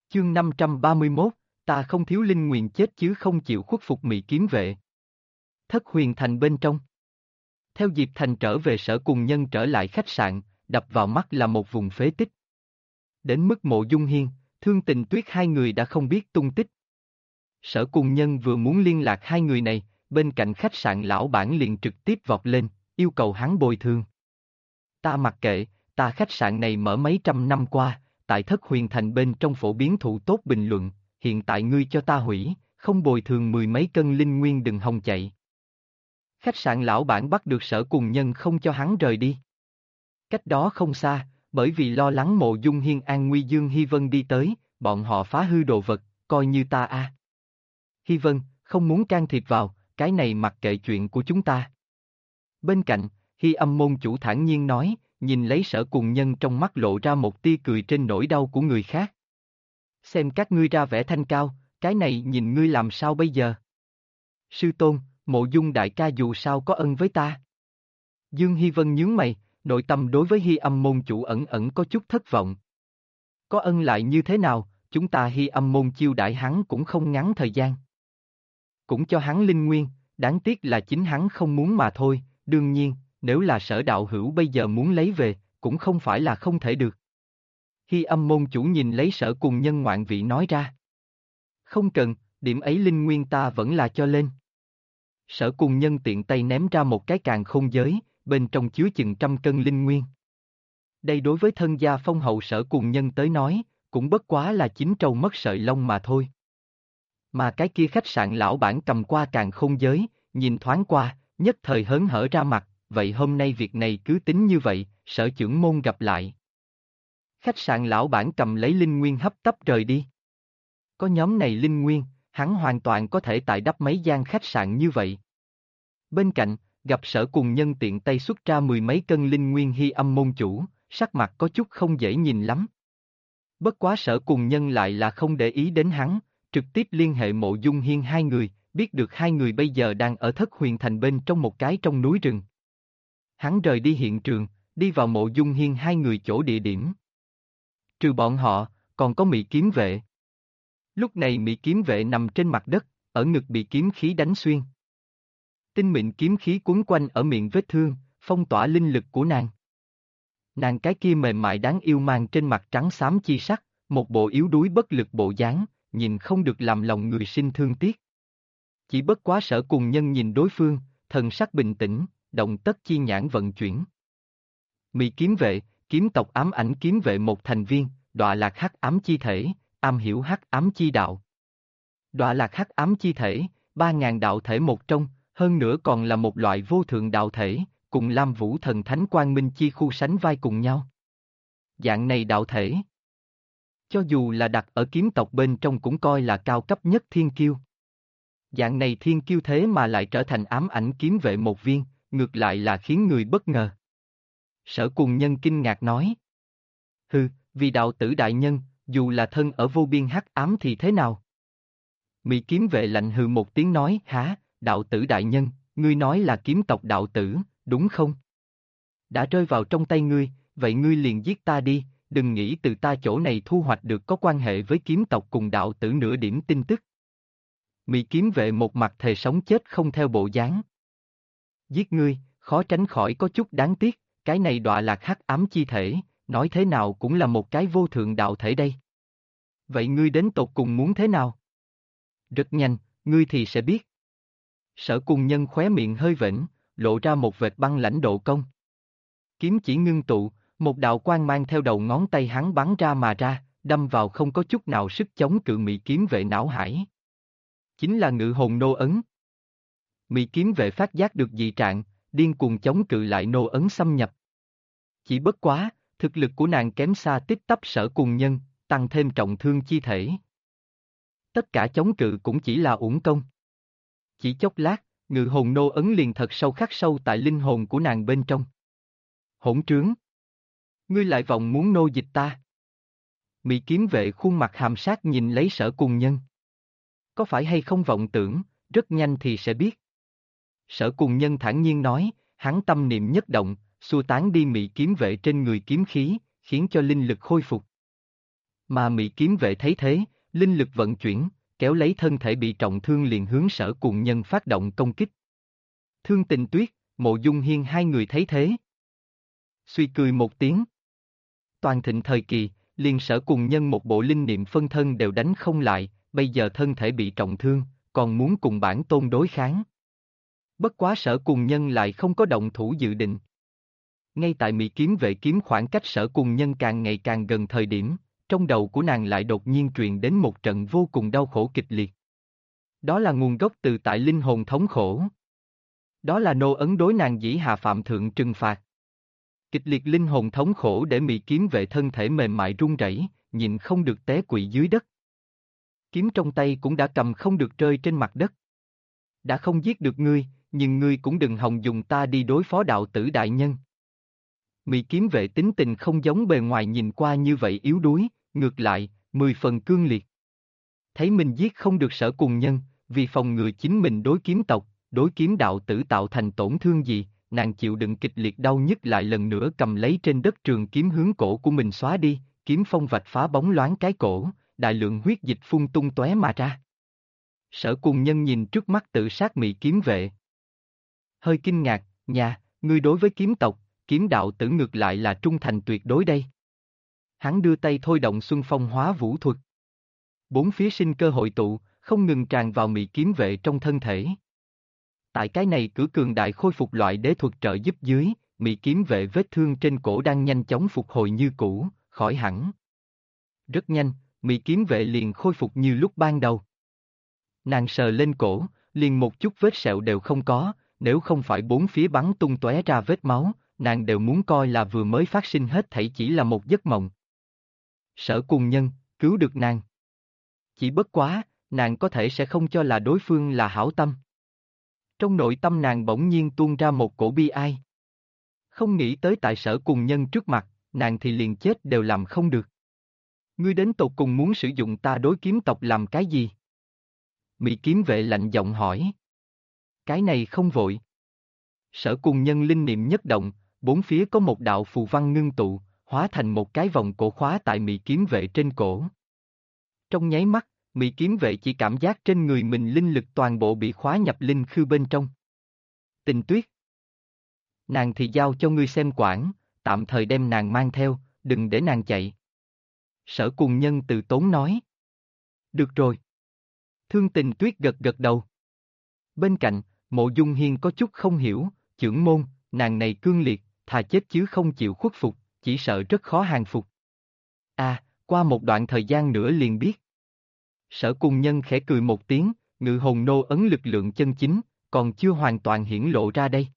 Chương 531, ta không thiếu linh nguyền chết chứ không chịu khuất phục Mị kiếm vệ. Thất huyền thành bên trong. Theo Diệp Thành trở về Sở Cùng Nhân trở lại khách sạn, đập vào mắt là một vùng phế tích. Đến mức Mộ Dung Hiên, Thương Tình Tuyết hai người đã không biết tung tích. Sở Cùng Nhân vừa muốn liên lạc hai người này, bên cạnh khách sạn lão bản liền trực tiếp vọt lên, yêu cầu hắn bồi thường. Ta mặc kệ, ta khách sạn này mở mấy trăm năm qua, tại Thất Huyền Thành bên trong phổ biến thụ tốt bình luận, hiện tại ngươi cho ta hủy, không bồi thường mười mấy cân linh nguyên đừng hòng chạy. Khách sạn lão bản bắt được Sở Cùng Nhân không cho hắn rời đi. Cách đó không xa, bởi vì lo lắng Mộ Dung Hiên an nguy Dương Hy Vân đi tới, bọn họ phá hư đồ vật, coi như ta a. Hy Vân, không muốn can thiệp vào, cái này mặc kệ chuyện của chúng ta. Bên cạnh, Hy Âm môn chủ thản nhiên nói, nhìn lấy Sở Cùng Nhân trong mắt lộ ra một tia cười trên nỗi đau của người khác. Xem các ngươi ra vẻ thanh cao, cái này nhìn ngươi làm sao bây giờ? Sư tôn, Mộ Dung đại ca dù sao có ân với ta. Dương Hy Vân nhướng mày, nội tâm đối với Hy Âm môn chủ ẩn ẩn có chút thất vọng. Có ân lại như thế nào, chúng ta Hy Âm môn chiêu đãi hắn cũng không ngắn thời gian. Cũng cho hắn linh nguyên, đáng tiếc là chính hắn không muốn mà thôi, đương nhiên, nếu là Sở đạo hữu bây giờ muốn lấy về, cũng không phải là không thể được. Hy Âm môn chủ nhìn lấy Sở Cùng Nhân ngoạn vị nói ra. Không cần, điểm ấy linh nguyên ta vẫn là cho lên. Sở Cùng Nhân tiện tay ném ra một cái càn khôn giới, bên trong chứa chừng 100 cân linh nguyên. Đây đối với thân gia phong hậu Sở Cùng Nhân tới nói, cũng bất quá là chín trâu mất sợi lông mà thôi. Mà cái kia khách sạn lão bản cầm qua càn khôn giới, nhìn thoáng qua, nhất thời hớn hở ra mặt, vậy hôm nay việc này cứ tính như vậy, Sở trưởng môn gặp lại. Khách sạn lão bản cầm lấy linh nguyên hấp tấp rời đi. Có nhóm này linh nguyên, hắn hoàn toàn có thể tại đắp mấy gian khách sạn như vậy. Bên cạnh, gặp Sở Cùng Nhân tiện tay xuất ra mười mấy cân linh nguyên Hy Âm môn chủ, sắc mặt có chút không dễ nhìn lắm. Bất quá Sở Cùng Nhân lại là không để ý đến hắn, trực tiếp liên hệ Mộ Dung Hiên hai người, biết được hai người bây giờ đang ở Thất Huyền Thành bên trong một cái trong núi rừng. Hắn rời đi hiện trường, đi vào Mộ Dung Hiên hai người chỗ địa điểm. Trừ bọn họ, còn có Mị kiếm vệ. Lúc này Mị kiếm vệ nằm trên mặt đất, ở ngực bị kiếm khí đánh xuyên. Tinh mịn kiếm khí quấn quanh ở miệng vết thương, phong tỏa linh lực của nàng. Nàng cái kia mềm mại đáng yêu mang trên mặt trắng xám chi sắc, một bộ yếu đuối bất lực bộ dáng, nhìn không được làm lòng người sinh thương tiếc. Chỉ bất quá Sở Cùng Nhân nhìn đối phương, thần sắc bình tĩnh, động tất chi nhãn vận chuyển. Mị kiếm vệ, kiếm tộc ám ảnh kiếm vệ một thành viên, đọa lạc hắc ám chi thể, am hiểu hắc ám chi đạo. Đọa lạc hắc ám chi thể, 3.000 đạo thể một trong, hơn nữa còn là một loại vô thượng đạo thể, cùng Lam Vũ thần thánh quang minh chi khu sánh vai cùng nhau. Dạng này đạo thể, cho dù là đặt ở kiếm tộc bên trong cũng coi là cao cấp nhất thiên kiêu. Dạng này thiên kiêu thế mà lại trở thành ám ảnh kiếm vệ một viên, ngược lại là khiến người bất ngờ. Sở Cùng Nhân kinh ngạc nói. Hừ, vì đạo tử đại nhân, dù là thân ở vô biên hắc ám thì thế nào? Mị kiếm vệ lạnh hừ một tiếng nói, hả, đạo tử đại nhân, ngươi nói là kiếm tộc đạo tử, đúng không? Đã rơi vào trong tay ngươi, vậy ngươi liền giết ta đi, đừng nghĩ từ ta chỗ này thu hoạch được có quan hệ với kiếm tộc cùng đạo tử nửa điểm tin tức. Mị kiếm vệ một mặt thề sống chết không theo bộ dáng. Giết ngươi, khó tránh khỏi có chút đáng tiếc, cái này đọa lạc hắc ám chi thể, nói thế nào cũng là một cái vô thượng đạo thể đây. Vậy ngươi đến tột cùng muốn thế nào? Rất nhanh, ngươi thì sẽ biết. Sở Cùng Nhân khóe miệng hơi vểnh, lộ ra một vệt băng lãnh độ công. Kiếm chỉ ngưng tụ, một đạo quang mang theo đầu ngón tay hắn bắn ra mà ra, đâm vào không có chút nào sức chống cự Mị kiếm vệ não hải. Chính là ngự hồn nô ấn. Mị kiếm vệ phát giác được dị trạng, điên cuồng chống cự lại nô ấn xâm nhập. Chỉ bất quá, thực lực của nàng kém xa tít tắp Sở Cùng Nhân, tăng thêm trọng thương chi thể. Tất cả chống cự cũng chỉ là uổng công. Chỉ chốc lát, ngự hồn nô ấn liền thật sâu khắc sâu tại linh hồn của nàng bên trong. Hỗn trướng! Ngươi lại vọng muốn nô dịch ta. Mị kiếm vệ khuôn mặt hàm sát nhìn lấy Sở Cùng Nhân. Có phải hay không vọng tưởng, rất nhanh thì sẽ biết. Sở Cùng Nhân thản nhiên nói, hắn tâm niệm nhất động, xua tán đi Mị kiếm vệ trên người kiếm khí, khiến cho linh lực khôi phục. Mà Mị kiếm vệ thấy thế, linh lực vận chuyển, kéo lấy thân thể bị trọng thương liền hướng Sở Cùng Nhân phát động công kích. Thương Tình Tuyết, Mộ Dung Hiên hai người thấy thế. Suy cười một tiếng. Toàn thịnh thời kỳ, liền Sở Cùng Nhân một bộ linh niệm phân thân đều đánh không lại, bây giờ thân thể bị trọng thương, còn muốn cùng bản tôn đối kháng. Bất quá Sở Cùng Nhân lại không có động thủ dự định. Ngay tại Mị kiếm vệ kiếm khoảng cách Sở Cùng Nhân càng ngày càng gần thời điểm, trong đầu của nàng lại đột nhiên truyền đến một trận vô cùng đau khổ kịch liệt. Đó là nguồn gốc từ tại linh hồn thống khổ. Đó là nô ấn đối nàng dĩ hạ phạm thượng trừng phạt. Kịch liệt linh hồn thống khổ để Mị kiếm vệ thân thể mềm mại run rẩy, nhịn không được té quỵ dưới đất. Kiếm trong tay cũng đã cầm không được rơi trên mặt đất. Đã không giết được ngươi, nhưng ngươi cũng đừng hòng dùng ta đi đối phó đạo tử đại nhân. Mị kiếm vệ tính tình không giống bề ngoài nhìn qua như vậy yếu đuối, ngược lại, 10 phần cương liệt. Thấy mình giết không được Sở Cùng Nhân, vì phòng ngừa chính mình đối kiếm tộc, đối kiếm đạo tử tạo thành tổn thương gì, nàng chịu đựng kịch liệt đau nhức lại lần nữa cầm lấy trên đất trường kiếm hướng cổ của mình xóa đi, kiếm phong vạch phá bóng loáng cái cổ, đại lượng huyết dịch phun tung tóe mà ra. Sở Cùng Nhân nhìn trước mắt tự sát Mị kiếm vệ. Hơi kinh ngạc, ngươi đối với kiếm tộc, kiếm đạo tử ngược lại là trung thành tuyệt đối đây. Hắn đưa tay thôi động Xuân Phong hóa vũ thuật. Bốn phía sinh cơ hội tụ, không ngừng tràn vào Mị kiếm vệ trong thân thể. Tại cái này cử cường đại khôi phục loại đế thuật trợ giúp dưới, Mị kiếm vệ vết thương trên cổ đang nhanh chóng phục hồi như cũ, khỏi hẳn. Rất nhanh, Mị kiếm vệ liền khôi phục như lúc ban đầu. Nàng sờ lên cổ, liền một chút vết sẹo đều không có, nếu không phải bốn phía bắn tung tóe ra vết máu, nàng đều muốn coi là vừa mới phát sinh hết thảy chỉ là một giấc mộng. Sở Cùng Nhân, cứu được nàng. Chỉ bất quá, nàng có thể sẽ không cho là đối phương là hảo tâm. Trong nội tâm nàng bỗng nhiên tuôn ra một cổ bi ai. Không nghĩ tới tại Sở Cùng Nhân trước mặt, nàng thì liền chết đều làm không được. Ngươi đến tột cùng muốn sử dụng ta đối kiếm tộc làm cái gì? Mị kiếm vệ lạnh giọng hỏi. Cái này không vội. Sở Cùng Nhân linh niệm nhất động, bốn phía có một đạo phù văn ngưng tụ, hóa thành một cái vòng cổ khóa tại Mị kiếm vệ trên cổ. Trong nháy mắt, Mị kiếm vệ chỉ cảm giác trên người mình linh lực toàn bộ bị khóa nhập linh khư bên trong. Tình Tuyết. Nàng thì giao cho ngươi xem quản, tạm thời đem nàng mang theo, đừng để nàng chạy. Sở Cùng Nhân từ tốn nói. Được rồi. Thương Tình Tuyết gật gật đầu. Bên cạnh, Mộ Dung Hiên có chút không hiểu, chưởng môn, nàng này cương liệt, thà chết chứ không chịu khuất phục, chỉ sợ rất khó hàng phục. Qua một đoạn thời gian nữa liền biết. Sở Cùng Nhân khẽ cười một tiếng, ngự hồn nô ấn lực lượng chân chính, còn chưa hoàn toàn hiển lộ ra đây.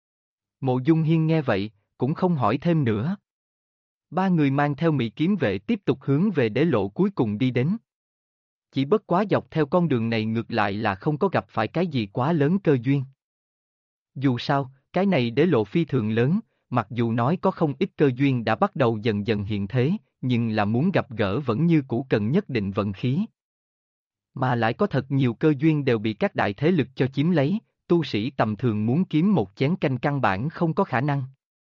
Mộ Dung Hiên nghe vậy, cũng không hỏi thêm nữa. Ba người mang theo Mị kiếm vệ tiếp tục hướng về đế lộ cuối cùng đi đến. Chỉ bất quá dọc theo con đường này ngược lại là không có gặp phải cái gì quá lớn cơ duyên. Dù sao, cái này đế lộ phi thường lớn, mặc dù nói có không ít cơ duyên đã bắt đầu dần dần hiện thế, nhưng là muốn gặp gỡ vẫn như cũ cần nhất định vận khí. Mà lại có thật nhiều cơ duyên đều bị các đại thế lực cho chiếm lấy, tu sĩ tầm thường muốn kiếm một chén canh căn bản không có khả năng.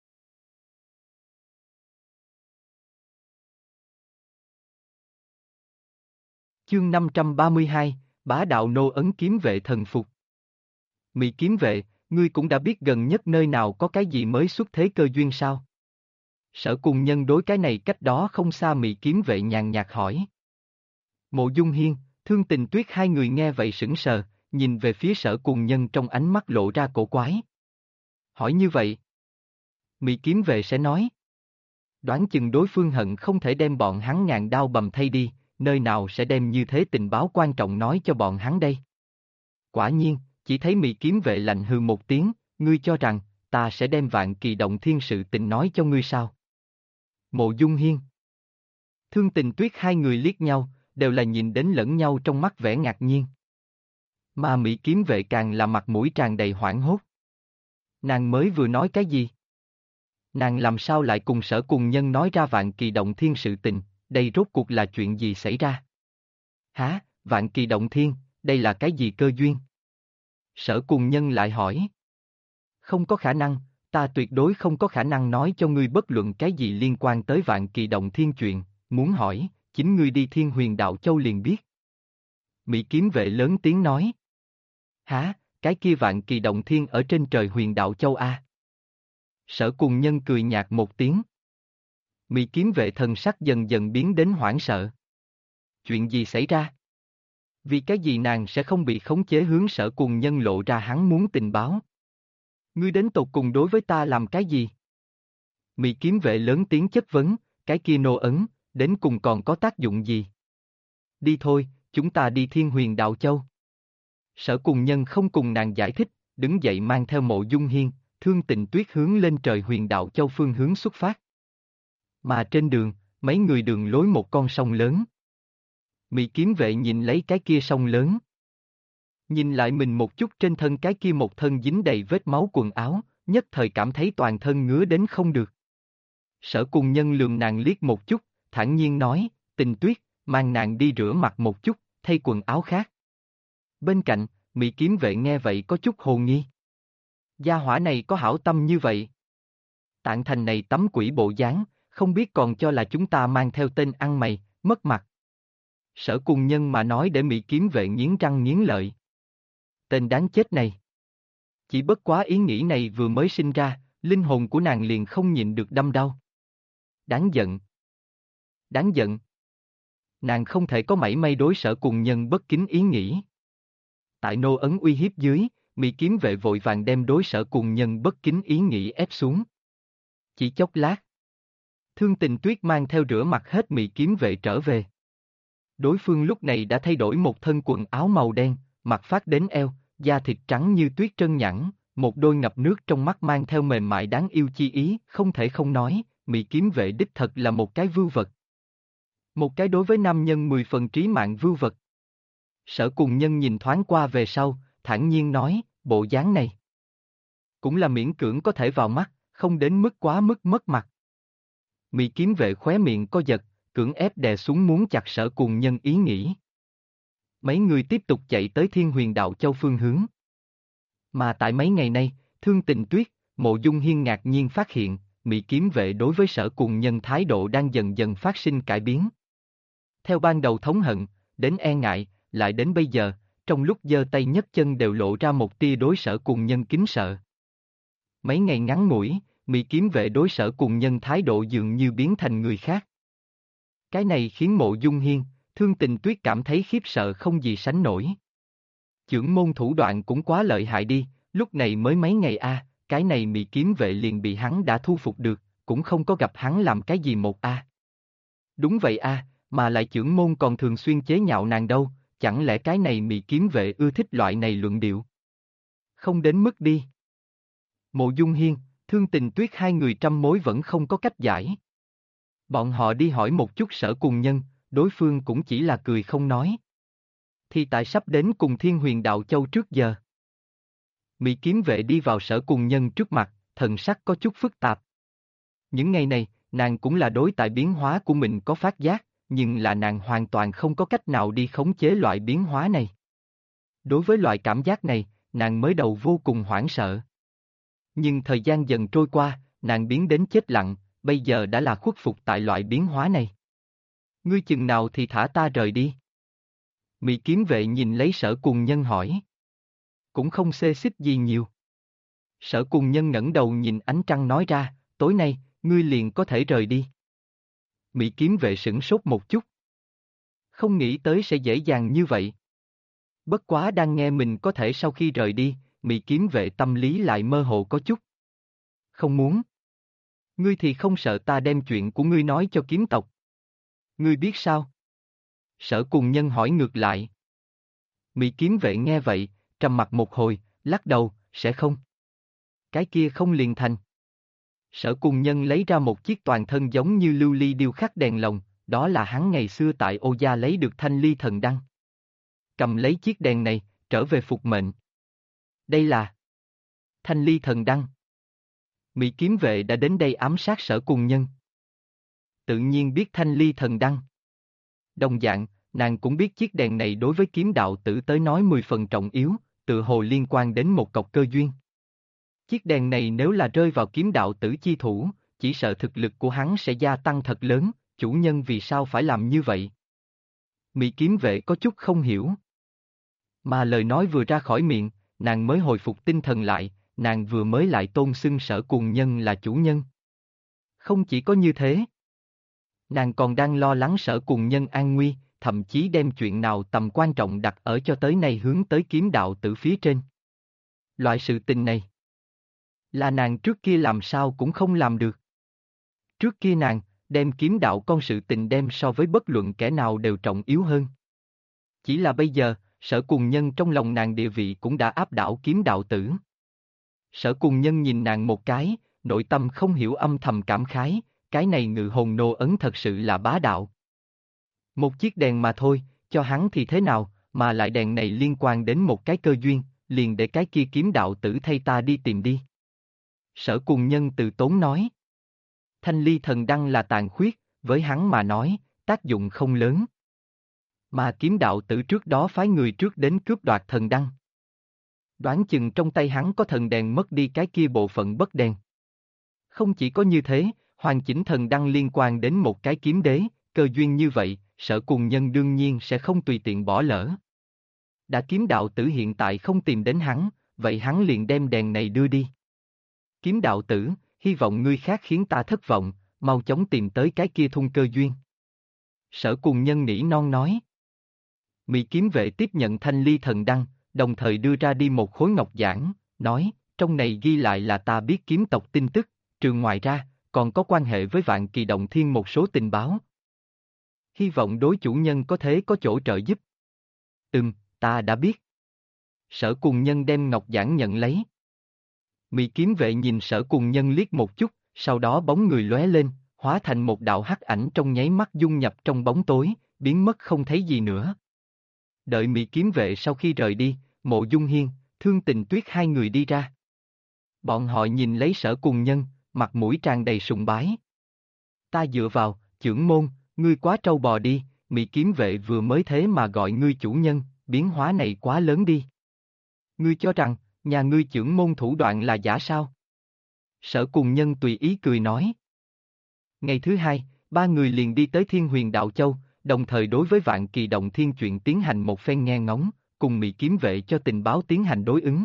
Chương 532, Bá đạo nô ấn kiếm vệ thần phục. Mị kiếm vệ, ngươi cũng đã biết gần nhất nơi nào có cái gì mới xuất thế cơ duyên sao? Sở Cùng Nhân đối cái này cách đó không xa Mị kiếm vệ nhàn nhạt hỏi. Mộ Dung Hiên, Thương Tình Tuyết hai người nghe vậy sững sờ, nhìn về phía Sở Cùng Nhân trong ánh mắt lộ ra cổ quái. Hỏi như vậy, Mị kiếm vệ sẽ nói. Đoán chừng đối phương hận không thể đem bọn hắn ngàn đao bầm thay đi, nơi nào sẽ đem như thế tình báo quan trọng nói cho bọn hắn đây. Quả nhiên, chỉ thấy Mị kiếm vệ lạnh hừ một tiếng, ngươi cho rằng, ta sẽ đem Vạn Kỳ Động Thiên sự tình nói cho ngươi sao? Mộ Dung Hiên. Thương Tình Tuyết hai người liếc nhau, đều là nhìn đến lẫn nhau trong mắt vẻ ngạc nhiên. Mà Mị kiếm vệ càng là mặt mũi tràn đầy hoảng hốt. Nàng mới vừa nói cái gì? Nàng làm sao lại cùng Sở Cùng Nhân nói ra Vạn Kỳ Động Thiên sự tình, đây rốt cuộc là chuyện gì xảy ra? Hả, Vạn Kỳ Động Thiên, đây là cái gì cơ duyên? Sở Cùng Nhân lại hỏi. Không có khả năng, ta tuyệt đối không có khả năng nói cho ngươi bất luận cái gì liên quan tới Vạn Kỳ Động Thiên chuyện, muốn hỏi, chính ngươi đi Thiên Huyền Đạo Châu liền biết. Mỹ kiếm vệ lớn tiếng nói. Hả, cái kia Vạn Kỳ Động Thiên ở trên trời Huyền Đạo Châu a? Sở Cùng Nhân cười nhạt một tiếng. Mỹ kiếm vệ thần sắc dần dần biến đến hoảng sợ. Chuyện gì xảy ra? Vì cái gì nàng sẽ không bị khống chế? Hướng Sở Cùng Nhân lộ ra hắn muốn tình báo. Ngươi đến tột cùng đối với ta làm cái gì? Mỹ kiếm vệ lớn tiếng chất vấn, cái kia nô ấn, đến cùng còn có tác dụng gì? Đi thôi, chúng ta đi Thiên Huyền Đạo Châu. Sở Cùng Nhân không cùng nàng giải thích, đứng dậy mang theo Mộ Dung Hiên, Thương Tịnh Tuyết hướng lên trời Huyền Đạo Châu phương hướng xuất phát. Mà trên đường, mấy người đường lối một con sông lớn. Mỹ kiếm vệ nhìn lấy cái kia sông lớn. Nhìn lại mình một chút trên thân cái kia một thân dính đầy vết máu quần áo, nhất thời cảm thấy toàn thân ngứa đến không được. Sở Cùng Nhân lườm nàng liếc một chút, thản nhiên nói, Tình Tuyết, mang nàng đi rửa mặt một chút, thay quần áo khác. Bên cạnh, Mỹ kiếm vệ nghe vậy có chút hồ nghi. Gia hỏa này có hảo tâm như vậy. Tạng Thành này tấm quỷ bộ dáng, không biết còn cho là chúng ta mang theo tên ăn mày, mất mặt. Sở Cùng Nhân mà nói để Mỹ kiếm vệ nghiến răng nghiến lợi. Tên đáng chết này. Chỉ bất quá ý nghĩ này vừa mới sinh ra, linh hồn của nàng liền không nhịn được đâm đau. Đáng giận. Đáng giận. Nàng không thể có mảy may đối Sở Cùng Nhân bất kính ý nghĩ. Tại nô ấn uy hiếp dưới, Mỹ kiếm vệ vội vàng đem đối Sở Cùng Nhân bất kính ý nghĩ ép xuống. Chỉ chốc lát. Thương Tình Tuyết mang theo rửa mặt hết Mỹ kiếm vệ trở về. Đối phương lúc này đã thay đổi một thân quần áo màu đen, mặt phát đến eo, da thịt trắng như tuyết trơn nhẵn, một đôi ngập nước trong mắt mang theo mềm mại đáng yêu chi ý, không thể không nói, Mỹ kiếm vệ đích thật là một cái vưu vật. Một cái đối với nam nhân 10 phần trí mạng vưu vật. Sở Cùng Nhân nhìn thoáng qua về sau, thản nhiên nói, bộ dáng này. Cũng là miễn cưỡng có thể vào mắt, không đến mức quá mức mất mặt. Mỹ kiếm vệ khóe miệng co giật, cưỡng ép đè xuống muốn chặt Sở Cùng Nhân ý nghĩ. Mấy người tiếp tục chạy tới Thiên Huyền Đạo Châu phương hướng. Mà tại mấy ngày nay, Thương Tình Tuyết, Mộ Dung Hiên ngạc nhiên phát hiện, Mỹ kiếm vệ đối với Sở Cùng Nhân thái độ đang dần dần phát sinh cải biến. Theo ban đầu thống hận, đến e ngại, lại đến bây giờ, trong lúc giơ tay nhấc chân đều lộ ra một tia đối Sở Cùng Nhân kính sợ. Mấy ngày ngắn ngủi, Mỹ kiếm vệ đối Sở Cùng Nhân thái độ dường như biến thành người khác. Cái này khiến Mộ Dung Hiên, Thương Tình Tuyết cảm thấy khiếp sợ không gì sánh nổi. Chưởng môn thủ đoạn cũng quá lợi hại đi, lúc này mới mấy ngày cái này Mỹ kiếm vệ liền bị hắn đã thu phục được, cũng không có gặp hắn làm cái gì một Đúng vậy mà lại chưởng môn còn thường xuyên chế nhạo nàng đâu, chẳng lẽ cái này Mỹ kiếm vệ ưa thích loại này luận điệu? Không đến mức đi. Mộ Dung Hiên, Thương Tình Tuyết hai người trăm mối vẫn không có cách giải. Bọn họ đi hỏi một chút Sở Cùng Nhân, đối phương cũng chỉ là cười không nói. Thì tại sắp đến cùng Thiên Huyền Đạo Châu trước giờ. Mỹ kiếm vệ đi vào Sở Cùng Nhân trước mặt, thần sắc có chút phức tạp. Những ngày này, nàng cũng là đối tại biến hóa của mình có phát giác, nhưng là nàng hoàn toàn không có cách nào đi khống chế loại biến hóa này. Đối với loại cảm giác này, nàng mới đầu vô cùng hoảng sợ. Nhưng thời gian dần trôi qua, nàng biến đến chết lặng, bây giờ đã là khuất phục tại loại biến hóa này. Ngươi chừng nào thì thả ta rời đi. Mỹ kiếm vệ nhìn lấy Sở Cùng Nhân hỏi. Cũng không xê xích gì nhiều. Sở Cùng Nhân ngẩng đầu nhìn ánh trăng nói ra, tối nay, ngươi liền có thể rời đi. Mỹ kiếm vệ sửng sốt một chút. Không nghĩ tới sẽ dễ dàng như vậy. Bất quá đang nghe mình có thể sau khi rời đi, Mỹ kiếm vệ tâm lý lại mơ hồ có chút. Không muốn. Ngươi thì không sợ ta đem chuyện của ngươi nói cho kiếm tộc. Ngươi biết sao? Sở Cùng Nhân hỏi ngược lại. Mỹ kiếm vệ nghe vậy, trầm mặt một hồi, lắc đầu, sẽ không. Cái kia không liền thành. Sở Cùng Nhân lấy ra một chiếc toàn thân giống như lưu ly điêu khắc đèn lồng, đó là hắn ngày xưa tại Ô Gia lấy được thanh ly thần đăng. Cầm lấy chiếc đèn này, trở về phục mệnh. Đây là thanh ly thần đăng. Mỹ kiếm vệ đã đến đây ám sát Sở Cùng Nhân. Tự nhiên biết thanh ly thần đăng. Đồng dạng, nàng cũng biết chiếc đèn này đối với kiếm đạo tử tới nói 10 phần trọng yếu, tự hồ liên quan đến một cọc cơ duyên. Chiếc đèn này nếu là rơi vào kiếm đạo tử chi thủ, chỉ sợ thực lực của hắn sẽ gia tăng thật lớn, chủ nhân vì sao phải làm như vậy? Mỹ kiếm vệ có chút không hiểu. Mà lời nói vừa ra khỏi miệng, nàng mới hồi phục tinh thần lại, nàng vừa mới lại tôn xưng Sở Cùng Nhân là chủ nhân. Không chỉ có như thế, nàng còn đang lo lắng Sở Cùng Nhân an nguy, thậm chí đem chuyện nào tầm quan trọng đặt ở cho tới nay hướng tới kiếm đạo tử phía trên. Loại sự tình này, là nàng trước kia làm sao cũng không làm được. Trước kia nàng, đem kiếm đạo con sự tình đem so với bất luận kẻ nào đều trọng yếu hơn. Chỉ là bây giờ, Sở Cùng Nhân trong lòng nàng địa vị cũng đã áp đảo kiếm đạo tử. Sở Cùng Nhân nhìn nàng một cái, nội tâm không hiểu âm thầm cảm khái, cái này ngự hồn nô ấn thật sự là bá đạo. Một chiếc đèn mà thôi, cho hắn thì thế nào, mà lại đèn này liên quan đến một cái cơ duyên, liền để cái kia kiếm đạo tử thay ta đi tìm đi. Sở Cùng Nhân từ tốn nói. Thanh ly thần đăng là tàn khuyết, với hắn mà nói, tác dụng không lớn. Mà kiếm đạo tử trước đó phái người trước đến cướp đoạt thần đăng. Đoán chừng trong tay hắn có thần đèn mất đi cái kia bộ phận bất đèn. Không chỉ có như thế, hoàn chỉnh thần đăng liên quan đến một cái kiếm đế, cơ duyên như vậy, Sở Cùng Nhân đương nhiên sẽ không tùy tiện bỏ lỡ. Đã kiếm đạo tử hiện tại không tìm đến hắn, vậy hắn liền đem đèn này đưa đi. Kiếm đạo tử, hy vọng ngươi khác khiến ta thất vọng, mau chóng tìm tới cái kia thung cơ duyên. Sở Cùng Nhân nỉ non nói. Mị kiếm vệ tiếp nhận thanh ly thần đăng, đồng thời đưa ra đi một khối ngọc giản, nói, trong này ghi lại là ta biết kiếm tộc tin tức, trừ ngoài ra, còn có quan hệ với Vạn Kỳ Động Thiên một số tình báo. Hy vọng đối chủ nhân có thể có chỗ trợ giúp. Ta đã biết. Sở Cùng Nhân đem ngọc giản nhận lấy. Mị kiếm vệ nhìn Sở Cùng Nhân liếc một chút, sau đó bóng người lóe lên, hóa thành một đạo hắc ảnh trong nháy mắt dung nhập trong bóng tối, biến mất không thấy gì nữa. Đợi Mị kiếm vệ sau khi rời đi, Mộ Dung Hiên, Thương Tình Tuyết hai người đi ra. Bọn họ nhìn lấy Sở Cùng Nhân, mặt mũi tràn đầy sùng bái. Ta dựa vào, chưởng môn, ngươi quá trâu bò đi, Mị kiếm vệ vừa mới thế mà gọi ngươi chủ nhân, biến hóa này quá lớn đi. Ngươi cho rằng, nhà ngươi chưởng môn thủ đoạn là giả sao? Sở Cùng Nhân tùy ý cười nói. Ngày thứ hai, ba người liền đi tới Thiên Huyền Đạo Châu, đồng thời đối với Vạn Kỳ Động Thiên chuyện tiến hành một phen nghe ngóng, cùng Mị kiếm vệ cho tình báo tiến hành đối ứng.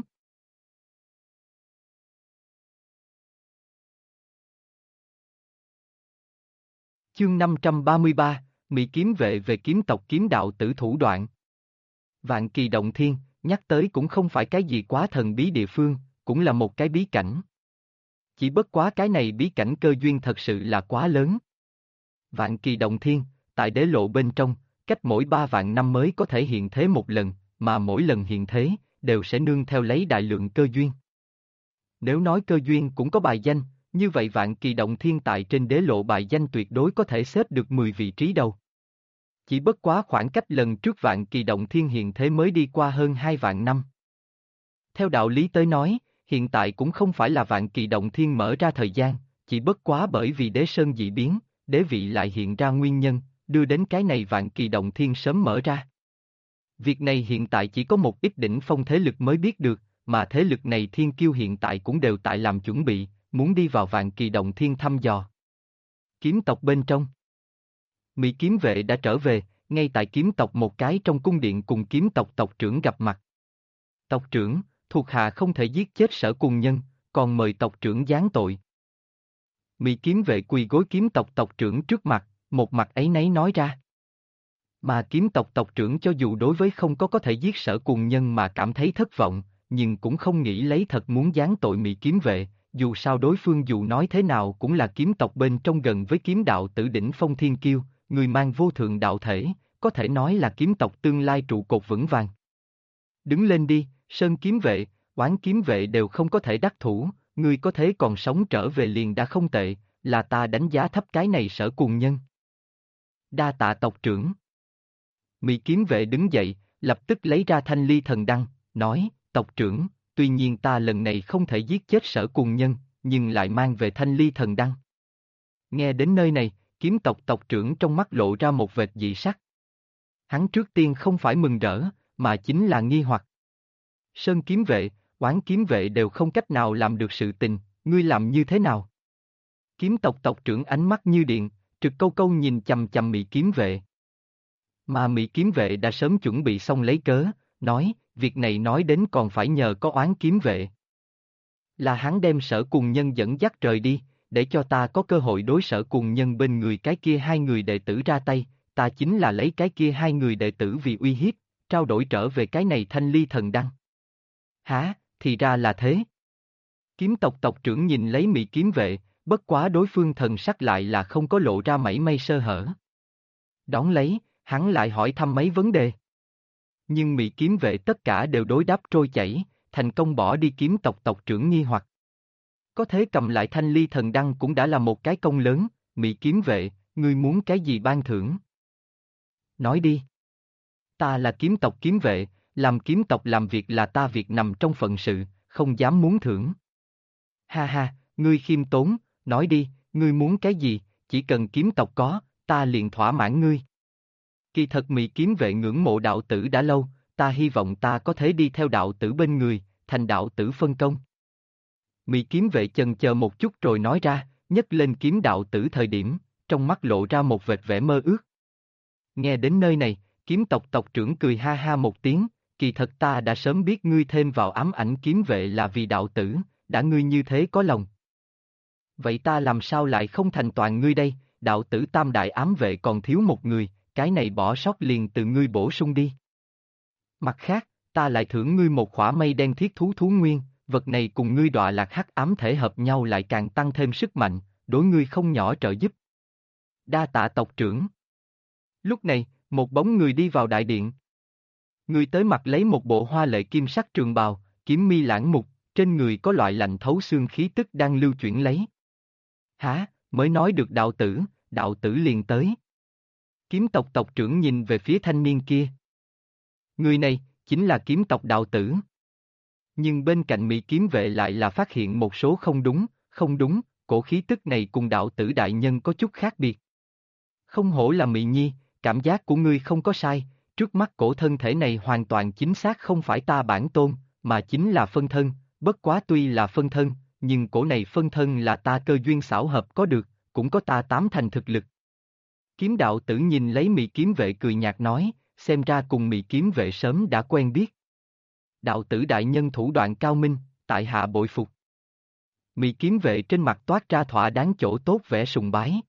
Chương 533, Mị kiếm vệ về kiếm tộc kiếm đạo tử thủ đoạn. Vạn Kỳ Động Thiên, nhắc tới cũng không phải cái gì quá thần bí địa phương, cũng là một cái bí cảnh. Chỉ bất quá cái này bí cảnh cơ duyên thật sự là quá lớn. Vạn Kỳ Động Thiên, tại đế lộ bên trong, cách mỗi 3 vạn năm mới có thể hiện thế một lần, mà mỗi lần hiện thế, đều sẽ nương theo lấy đại lượng cơ duyên. Nếu nói cơ duyên cũng có bài danh, như vậy Vạn Kỳ Động Thiên tại trên đế lộ bài danh tuyệt đối có thể xếp được 10 vị trí đầu. Chỉ bất quá khoảng cách lần trước Vạn Kỳ Động Thiên hiện thế mới đi qua hơn 2 vạn năm. Theo đạo lý tới nói, hiện tại cũng không phải là Vạn Kỳ Động Thiên mở ra thời gian, chỉ bất quá bởi vì đế sơn dị biến, đế vị lại hiện ra nguyên nhân, đưa đến cái này Vạn Kỳ Động Thiên sớm mở ra. Việc này hiện tại chỉ có một ít đỉnh phong thế lực mới biết được, mà thế lực này thiên kiêu hiện tại cũng đều tại làm chuẩn bị, muốn đi vào Vạn Kỳ Động Thiên thăm dò. Kiếm tộc bên trong, Mị kiếm vệ đã trở về, ngay tại kiếm tộc một cái trong cung điện cùng kiếm tộc tộc trưởng gặp mặt. Tộc trưởng, thuộc hạ không thể giết chết Sở Cùng Nhân, còn mời tộc trưởng giáng tội. Mị kiếm vệ quỳ gối kiếm tộc tộc trưởng trước mặt, một mặt áy náy nói ra. Mà kiếm tộc tộc trưởng cho dù đối với không có thể giết Sở Cùng Nhân mà cảm thấy thất vọng, nhưng cũng không nghĩ lấy thật muốn giáng tội Mị kiếm vệ, dù sao đối phương dù nói thế nào cũng là kiếm tộc bên trong gần với kiếm đạo tử đỉnh phong thiên kiêu, người mang vô thượng đạo thể, có thể nói là kiếm tộc tương lai trụ cột vững vàng. Đứng lên đi, Sơn kiếm vệ, Oán kiếm vệ đều không có thể đắc thủ, ngươi có thế còn sống trở về liền đã không tệ, là ta đánh giá thấp cái này Sở Cùng Nhân. Đa tạ tộc trưởng. Mị kiếm vệ đứng dậy, lập tức lấy ra thanh ly thần đăng, nói, tộc trưởng, tuy nhiên ta lần này không thể giết chết Sở Cùng Nhân, nhưng lại mang về thanh ly thần đăng. Nghe đến nơi này, kiếm tộc tộc trưởng trong mắt lộ ra một vệt dị sắc. Hắn trước tiên không phải mừng rỡ, mà chính là nghi hoặc. Sơn kiếm vệ, Oán kiếm vệ đều không cách nào làm được sự tình, ngươi làm như thế nào? Kiếm tộc tộc trưởng ánh mắt như điện, Trực Câu Câu nhìn chằm chằm Mị kiếm vệ. Mà Mị kiếm vệ đã sớm chuẩn bị xong lấy cớ, nói, việc này nói đến còn phải nhờ có Oán kiếm vệ. Là hắn đem Sở Cùng Nhân dẫn dắt rời đi, để cho ta có cơ hội đối Sở Cùng Nhân bên người cái kia hai người đệ tử ra tay, ta chính là lấy cái kia hai người đệ tử vì uy hiếp, trao đổi trở về cái này Thanh Ly Thần Đăng. Hả, thì ra là thế. Kiếm tộc tộc trưởng nhìn lấy Mị kiếm vệ, bất quá đối phương thần sắc lại là không có lộ ra mảy may sơ hở. Đón lấy, hắn lại hỏi thăm mấy vấn đề. Nhưng Mị kiếm vệ tất cả đều đối đáp trôi chảy, thành công bỏ đi kiếm tộc tộc trưởng nghi hoặc. Có thể cầm lại Thanh Ly Thần Đăng cũng đã là một cái công lớn, Mị kiếm vệ, ngươi muốn cái gì ban thưởng? Nói đi. Ta là kiếm tộc kiếm vệ, làm kiếm tộc làm việc là ta việc nằm trong phận sự, không dám muốn thưởng. Ha ha, ngươi khiêm tốn, nói đi, ngươi muốn cái gì, chỉ cần kiếm tộc có, ta liền thỏa mãn ngươi. Kỳ thật Mị kiếm vệ ngưỡng mộ đạo tử đã lâu, ta hy vọng ta có thể đi theo đạo tử bên người, thành đạo tử phân công. Mị kiếm vệ chần chờ một chút rồi nói ra, nhấc lên kiếm đạo tử thời điểm, trong mắt lộ ra một vệt vẻ mơ ước. Nghe đến nơi này, kiếm tộc tộc trưởng cười ha ha một tiếng, kỳ thật ta đã sớm biết ngươi thêm vào ám ảnh kiếm vệ là vì đạo tử, đã ngươi như thế có lòng. Vậy ta làm sao lại không thành toàn ngươi đây, đạo tử tam đại ám vệ còn thiếu một người, cái này bỏ sót liền từ ngươi bổ sung đi. Mặt khác, ta lại thưởng ngươi một khỏa mây đen thiết thú thú nguyên, vật này cùng ngươi đọa lạc hắc ám thể hợp nhau lại càng tăng thêm sức mạnh, đối ngươi không nhỏ trợ giúp. Đa tạ tộc trưởng. Lúc này, một bóng người đi vào đại điện. Người tới mặc lấy một bộ hoa lệ kim sắc trường bào, kiếm mi lãng mục, trên người có loại lạnh thấu xương khí tức đang lưu chuyển lấy. Hả, mới nói được đạo tử liền tới. Kiếm tộc tộc trưởng nhìn về phía thanh niên kia. Người này, chính là kiếm tộc đạo tử. Nhưng bên cạnh Mị kiếm vệ lại là phát hiện một số không đúng, cổ khí tức này cùng đạo tử đại nhân có chút khác biệt. Không hổ là Mị nhi, cảm giác của ngươi không có sai, trước mắt cổ thân thể này hoàn toàn chính xác không phải ta bản tôn, mà chính là phân thân, bất quá tuy là phân thân, nhưng cổ này phân thân là ta cơ duyên xảo hợp có được, cũng có ta tám thành thực lực. Kiếm đạo tử nhìn lấy Mị kiếm vệ cười nhạt nói, xem ra cùng Mị kiếm vệ sớm đã quen biết. Đạo tử đại nhân thủ đoạn cao minh, tại hạ bội phục. Mị kiếm vệ trên mặt toát ra thỏa đáng chỗ tốt vẻ sùng bái.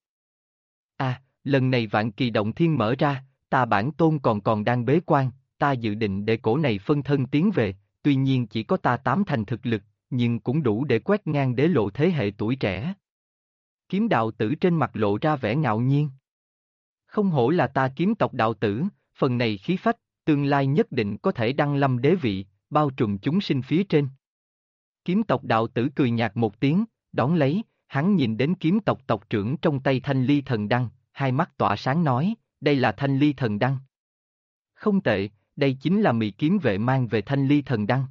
Lần này Vạn Kỳ Động Thiên mở ra, ta bản tôn còn đang bế quan, ta dự định để cổ này phân thân tiến về, tuy nhiên chỉ có ta tám thành thực lực, nhưng cũng đủ để quét ngang đế lộ thế hệ tuổi trẻ. Kiếm đạo tử trên mặt lộ ra vẻ ngạo nhiên. Không hổ là ta kiếm tộc đạo tử, phần này khí phách, tương lai nhất định có thể đăng lâm đế vị, bao trùm chúng sinh phía trên. Kiếm tộc đạo tử cười nhạt một tiếng, đón lấy, hắn nhìn đến kiếm tộc tộc trưởng trong tay Thanh Ly Thần Đăng, hai mắt tỏa sáng nói, đây là Thanh Ly Thần Đăng. Không tệ, đây chính là Mị kiếm vệ mang về Thanh Ly Thần Đăng.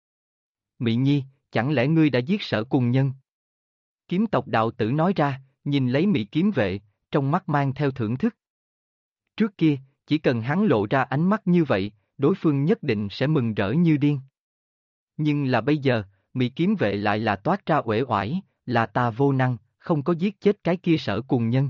Mị nhi, chẳng lẽ ngươi đã giết Sở Cùng Nhân? Kiếm tộc đạo tử nói ra, nhìn lấy Mị kiếm vệ, trong mắt mang theo thưởng thức. Trước kia, chỉ cần hắn lộ ra ánh mắt như vậy, đối phương nhất định sẽ mừng rỡ như điên. Nhưng là bây giờ, Mị kiếm vệ lại là toát ra uể oải, là ta vô năng, không có giết chết cái kia Sở Cùng Nhân.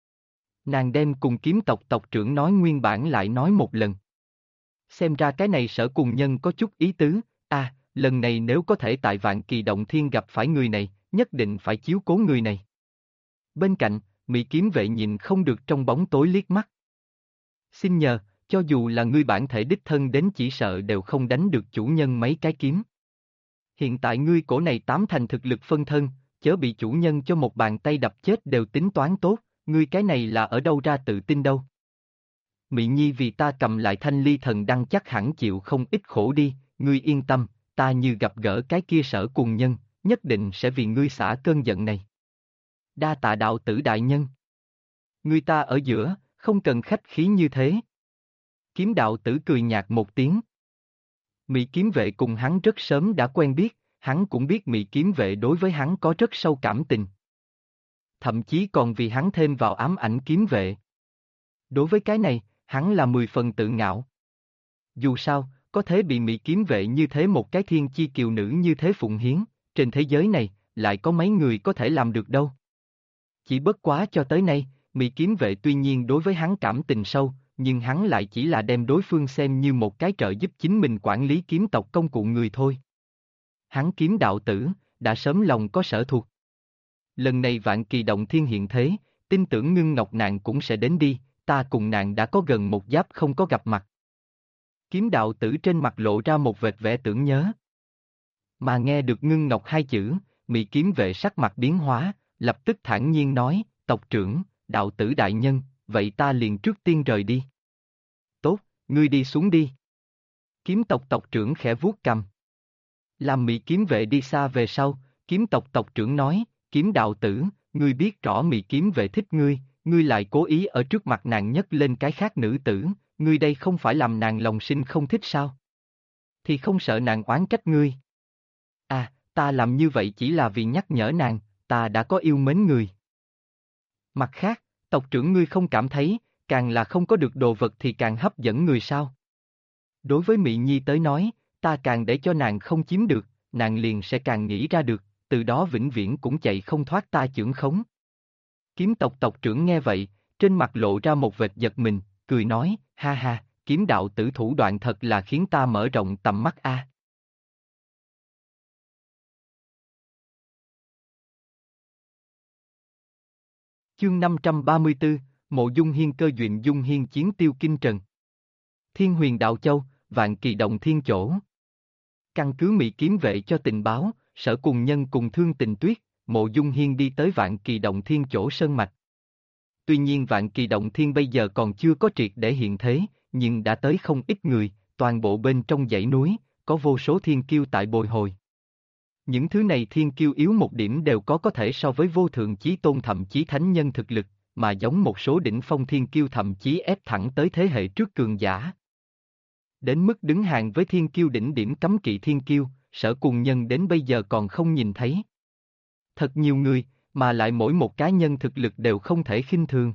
Nàng đem cùng kiếm tộc tộc trưởng nói nguyên bản lại nói một lần. Xem ra cái này Sở Cùng Nhân có chút ý tứ, lần này nếu có thể tại Vạn Kỳ Động Thiên gặp phải người này, nhất định phải chiếu cố người này. Bên cạnh, Mị kiếm vệ nhìn không được trong bóng tối liếc mắt. Xin nhờ, cho dù là ngươi bản thể đích thân đến chỉ sợ đều không đánh được chủ nhân mấy cái kiếm. Hiện tại ngươi cổ này tám thành thực lực phân thân, chớ bị chủ nhân cho một bàn tay đập chết đều tính toán tốt, ngươi cái này là ở đâu ra tự tin đâu. Mị nhi vì ta cầm lại Thanh Ly Thần Đăng chắc hẳn chịu không ít khổ đi, ngươi yên tâm, ta như gặp gỡ cái kia Sở Cùng Nhân, nhất định sẽ vì ngươi xả cơn giận này. Đa tạ đạo tử đại nhân. Ngươi ta ở giữa, không cần khách khí như thế. Kiếm đạo tử cười nhạt một tiếng. Mị kiếm vệ cùng hắn rất sớm đã quen biết, hắn cũng biết Mị kiếm vệ đối với hắn có rất sâu cảm tình. Thậm chí còn vì hắn thêm vào ám ảnh kiếm vệ. Đối với cái này, hắn là 10 phần tự ngạo. Dù sao, có thể bị Mị kiếm vệ như thế một cái thiên chi kiều nữ như thế phụng hiến, trên thế giới này, lại có mấy người có thể làm được đâu. Chỉ bất quá cho tới nay, Mị kiếm vệ tuy nhiên đối với hắn cảm tình sâu, nhưng hắn lại chỉ là đem đối phương xem như một cái trợ giúp chính mình quản lý kiếm tộc công cụ người thôi. Hắn kiếm đạo tử, đã sớm lòng có sở thuộc. Lần này Vạn Kỳ Động Thiên hiện thế, tin tưởng Ngưng Ngọc nàng cũng sẽ đến đi, ta cùng nàng đã có gần một giáp không có gặp mặt. Kiếm đạo tử trên mặt lộ ra một vệt vẻ tưởng nhớ. Mà nghe được Ngưng Ngọc hai chữ, Mị kiếm vệ sắc mặt biến hóa, lập tức thản nhiên nói, tộc trưởng, đạo tử đại nhân, vậy ta liền trước tiên rời đi. Tốt, ngươi đi xuống đi. Kiếm tộc tộc trưởng khẽ vuốt cằm. Làm Mị kiếm vệ đi xa về sau, kiếm tộc tộc trưởng nói, kiếm đạo tử, ngươi biết rõ Mị kiếm vệ thích ngươi lại cố ý ở trước mặt nàng nhấc lên cái khác nữ tử, ngươi đây không phải làm nàng lòng sinh không thích sao? Thì không sợ nàng oán trách ngươi. À, ta làm như vậy chỉ là vì nhắc nhở nàng, ta đã có yêu mến người. Mặt khác, tộc trưởng ngươi không cảm thấy, càng là không có được đồ vật thì càng hấp dẫn người sao? Đối với Mị Nhi tới nói, ta càng để cho nàng không chiếm được, nàng liền sẽ càng nghĩ ra được, từ đó vĩnh viễn cũng chạy không thoát ta chưởng khống. Kiếm tộc tộc trưởng nghe vậy, trên mặt lộ ra một vệt giật mình, cười nói, ha ha, kiếm đạo tử thủ đoạn thật là khiến ta mở rộng tầm mắt a. Chương 534, Mộ Dung Hiên cơ duyện Dung Hiên chiến tiêu kinh trần. Thiên Huyền Đạo Châu, Vạn Kỳ Động Thiên chỗ. Căn cứ Mị kiếm vệ cho tình báo, Sở Cùng Nhân cùng Thương Tình Tuyết, Mộ Dung Hiên đi tới Vạn Kỳ Động Thiên chỗ sơn mạch. Tuy nhiên Vạn Kỳ Động Thiên bây giờ còn chưa có triệt để hiện thế, nhưng đã tới không ít người, toàn bộ bên trong dãy núi, có vô số thiên kiêu tại bồi hồi. Những thứ này thiên kiêu yếu một điểm đều có thể so với vô thượng chí tôn thậm chí thánh nhân thực lực, mà giống một số đỉnh phong thiên kiêu thậm chí ép thẳng tới thế hệ trước cường giả. Đến mức đứng hàng với thiên kiêu đỉnh điểm cấm kỵ thiên kiêu, Sở Cùng Nhân đến bây giờ còn không nhìn thấy. Thật nhiều người, mà lại mỗi một cá nhân thực lực đều không thể khinh thường.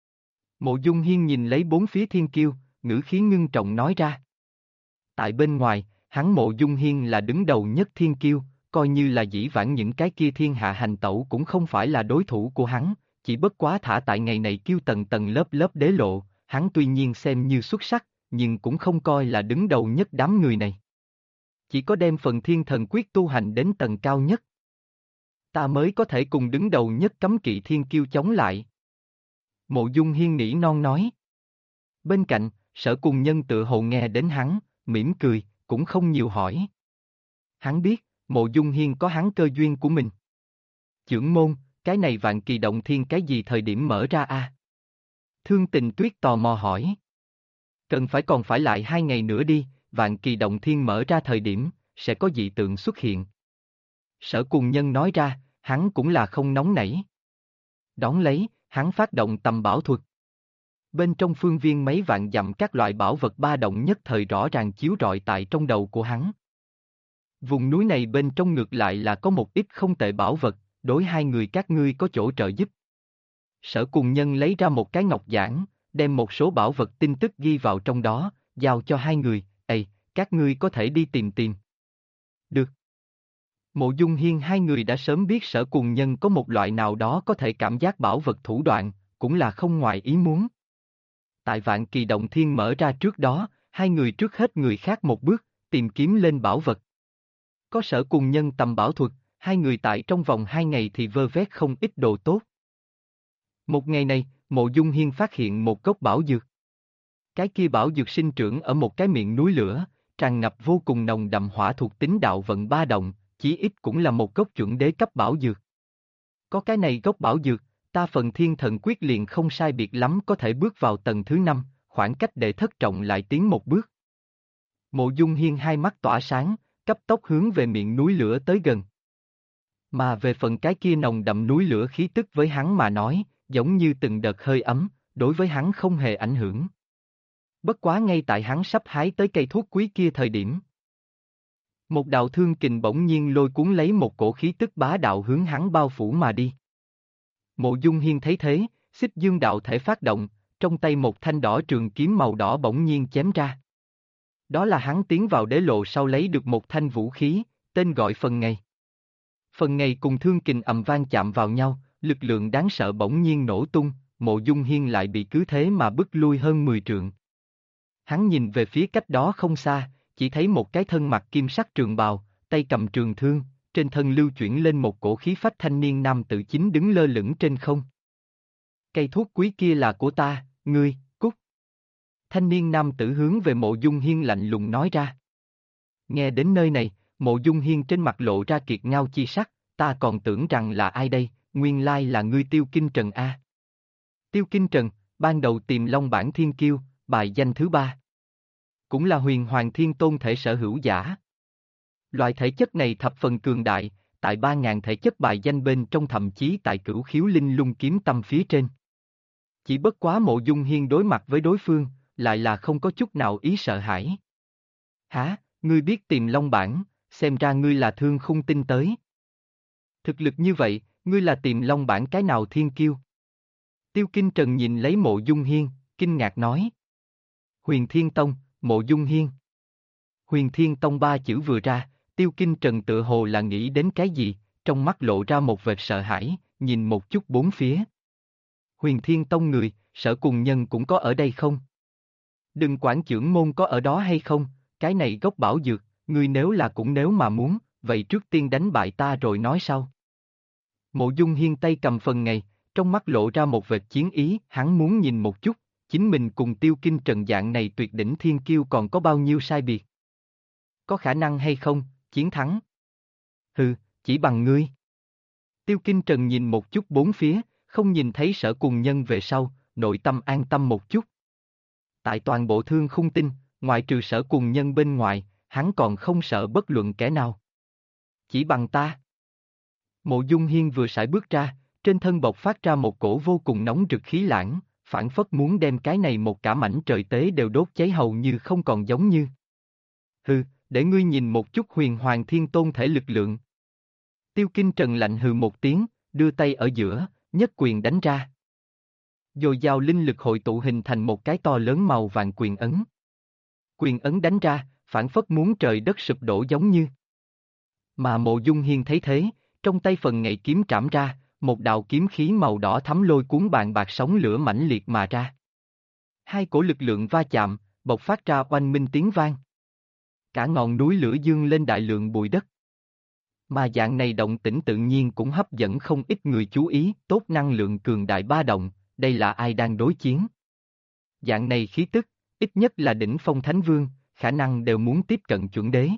Mộ Dung Hiên nhìn lấy bốn phía thiên kiêu, ngữ khí ngưng trọng nói ra. Tại bên ngoài, hắn Mộ Dung Hiên là đứng đầu nhất thiên kiêu, coi như là dĩ vãng những cái kia thiên hạ hành tẩu cũng không phải là đối thủ của hắn, chỉ bất quá thả tại ngày này kiêu tầng tầng lớp lớp đế lộ, hắn tuy nhiên xem như xuất sắc, nhưng cũng không coi là đứng đầu nhất đám người này. Chỉ có đem phần thiên thần quyết tu hành đến tầng cao nhất, ta mới có thể cùng đứng đầu nhất cấm kỵ thiên kiêu chống lại. Mộ Dung Hiên nỉ non nói. Bên cạnh, Sở Cùng Nhân tự hồ nghe đến hắn, mỉm cười, cũng không nhiều hỏi. Hắn biết, Mộ Dung Hiên có hắn cơ duyên của mình. Chưởng môn, cái này Vạn Kỳ Động Thiên cái gì thời điểm mở ra a? Thương Tình Tuyết tò mò hỏi. Còn phải lại 2 ngày nữa đi, Vạn Kỳ Động Thiên mở ra thời điểm, sẽ có dị tượng xuất hiện. Sở Cùng Nhân nói ra, hắn cũng là không nóng nảy. Đón lấy, hắn phát động tầm bảo thuật. Bên trong phương viên mấy vạn dặm các loại bảo vật ba động nhất thời rõ ràng chiếu rọi tại trong đầu của hắn. Vùng núi này bên trong ngược lại là có một ít không tệ bảo vật, đối hai người các ngươi có chỗ trợ giúp. Sở Cùng Nhân lấy ra một cái ngọc giản, đem một số bảo vật tin tức ghi vào trong đó, giao cho hai người, các ngươi có thể đi tìm tìm. Được. Mộ Dung Hiên hai người đã sớm biết Sở Cùng Nhân có một loại nào đó có thể cảm giác bảo vật thủ đoạn, cũng là không ngoài ý muốn. Tại Vạn Kỳ Động Thiên mở ra trước đó, hai người trước hết người khác một bước, tìm kiếm lên bảo vật. Có Sở Cùng Nhân tầm bảo thuật, hai người tại trong vòng 2 ngày thì vơ vét không ít đồ tốt. Một ngày này, Mộ Dung Hiên phát hiện một gốc bảo dược. Cái kia bảo dược sinh trưởng ở một cái miệng núi lửa, tràn ngập vô cùng nồng đậm hỏa thuộc tính đạo vận ba động, chí ít cũng là một gốc chuẩn đế cấp bảo dược. Có cái này gốc bảo dược, ta phần thiên thần quyết liền không sai biệt lắm có thể bước vào tầng thứ 5, khoảng cách đệ thất trọng lại tiến một bước. Mộ Dung Hiên hai mắt tỏa sáng, cấp tốc hướng về miệng núi lửa tới gần. Mà về phần cái kia nồng đậm núi lửa khí tức với hắn mà nói, giống như từng đợt hơi ấm, đối với hắn không hề ảnh hưởng. Bất quá ngay tại hắn sắp hái tới cây thuốc quý kia thời điểm. Một đạo thương kình bỗng nhiên lôi cuốn lấy một cổ khí tức bá đạo hướng hắn bao phủ mà đi. Mộ Dung Hiên thấy thế, xích dương đạo thể phát động, trong tay một thanh đỏ trường kiếm màu đỏ bỗng nhiên chém ra. Đó là hắn tiến vào đế lộ sau lấy được một thanh vũ khí, tên gọi Phần Ngày. Phần Ngày cùng thương kình ầm vang chạm vào nhau, lực lượng đáng sợ bỗng nhiên nổ tung, Mộ Dung Hiên lại bị cứ thế mà bức lui hơn 10 trượng. Hắn nhìn về phía cách đó không xa, chỉ thấy một cái thân mặc kim sắc trường bào, tay cầm trường thương, trên thân lưu chuyển lên một cổ khí phách thanh niên nam tử chính đứng lơ lửng trên không. Cây thuốc quý kia là của ta, ngươi, cút. Thanh niên nam tử hướng về Mộ Dung Hiên lạnh lùng nói ra. Nghe đến nơi này, Mộ Dung Hiên trên mặt lộ ra kiệt ngao chi sắc, ta còn tưởng rằng là ai đây, nguyên lai là ngươi Tiêu Kinh Trần a. Tiêu Kinh Trần, ban đầu tìm Long Bản Thiên Kiêu, bài danh thứ 3. Cũng là huyền hoàng thiên tôn thể sở hữu giả. Loại thể chất này thập phần cường đại, tại 3.000 thể chất bài danh bên trong thậm chí tại Cửu Khiếu Linh Lung kiếm tâm phía trên. Chỉ bất quá Mộ Dung Hiên đối mặt với đối phương, lại là không có chút nào ý sợ hãi. Hả, ngươi biết tìm Long Bản, xem ra ngươi là Thương Khung Tinh tới. Thực lực như vậy, ngươi là tìm Long Bản cái nào thiên kiêu? Tiêu Kinh Trần nhìn lấy Mộ Dung Hiên, kinh ngạc nói. Huyền Thiên Tông, Mộ Dung Hiên. Huyền Thiên Tông 3 chữ vừa ra, Tiêu Kinh Trần tự hồ là nghĩ đến cái gì, trong mắt lộ ra một vệt sợ hãi, nhìn một chút bốn phía. Huyền Thiên Tông người, Sở Cùng Nhân cũng có ở đây không? Đừng quản trưởng môn có ở đó hay không, cái này gốc bảo dược, ngươi nếu là cũng nếu mà muốn, vậy trước tiên đánh bại ta rồi nói sau. Mộ Dung Hiên tay cầm phần ngày, trong mắt lộ ra một vệt chiến ý, hắn muốn nhìn một chút, chính mình cùng Tiêu Kinh Trần dạng này tuyệt đỉnh thiên kiêu còn có bao nhiêu sai biệt. Có khả năng hay không, chiến thắng? Hừ, chỉ bằng ngươi. Tiêu Kinh Trần nhìn một chút bốn phía, không nhìn thấy Sở Cùng Nhân về sau, nội tâm an tâm một chút. Tại toàn bộ Thương Khung Tinh, ngoại trừ Sở Cùng Nhân bên ngoài, hắn còn không sợ bất luận kẻ nào. Chỉ bằng ta. Mộ Dung Hiên vừa sải bước ra, trên thân bộc phát ra một cổ vô cùng nóng rực khí lãng, phảng phất muốn đem cái này một cả mảnh trời tế đều đốt cháy hầu như không còn giống như. Hừ, để ngươi nhìn một chút huyền hoàng thiên tôn thể lực lượng. Tiêu Kinh Trần lạnh hừ một tiếng, đưa tay ở giữa, nhất quyền đánh ra. Dồi dào linh lực hội tụ hình thành một cái to lớn màu vàng quyền ấn. Quyền ấn đánh ra, phảng phất muốn trời đất sụp đổ giống như. Mà Mộ Dung Hiên thấy thế, trong tay phần ngày kiếm trảm ra, một đạo kiếm khí màu đỏ thắm lôi cuốn bàn bạc sóng lửa mãnh liệt mà ra. Hai cổ lực lượng va chạm, bộc phát ra oanh minh tiếng vang. Cả ngọn núi lửa dương lên đại lượng bụi đất. Mà dạng này động tĩnh tự nhiên cũng hấp dẫn không ít người chú ý, tốt năng lượng cường đại ba động, đây là ai đang đối chiến. Dạng này khí tức, ít nhất là đỉnh phong thánh vương, khả năng đều muốn tiếp cận chuẩn đế.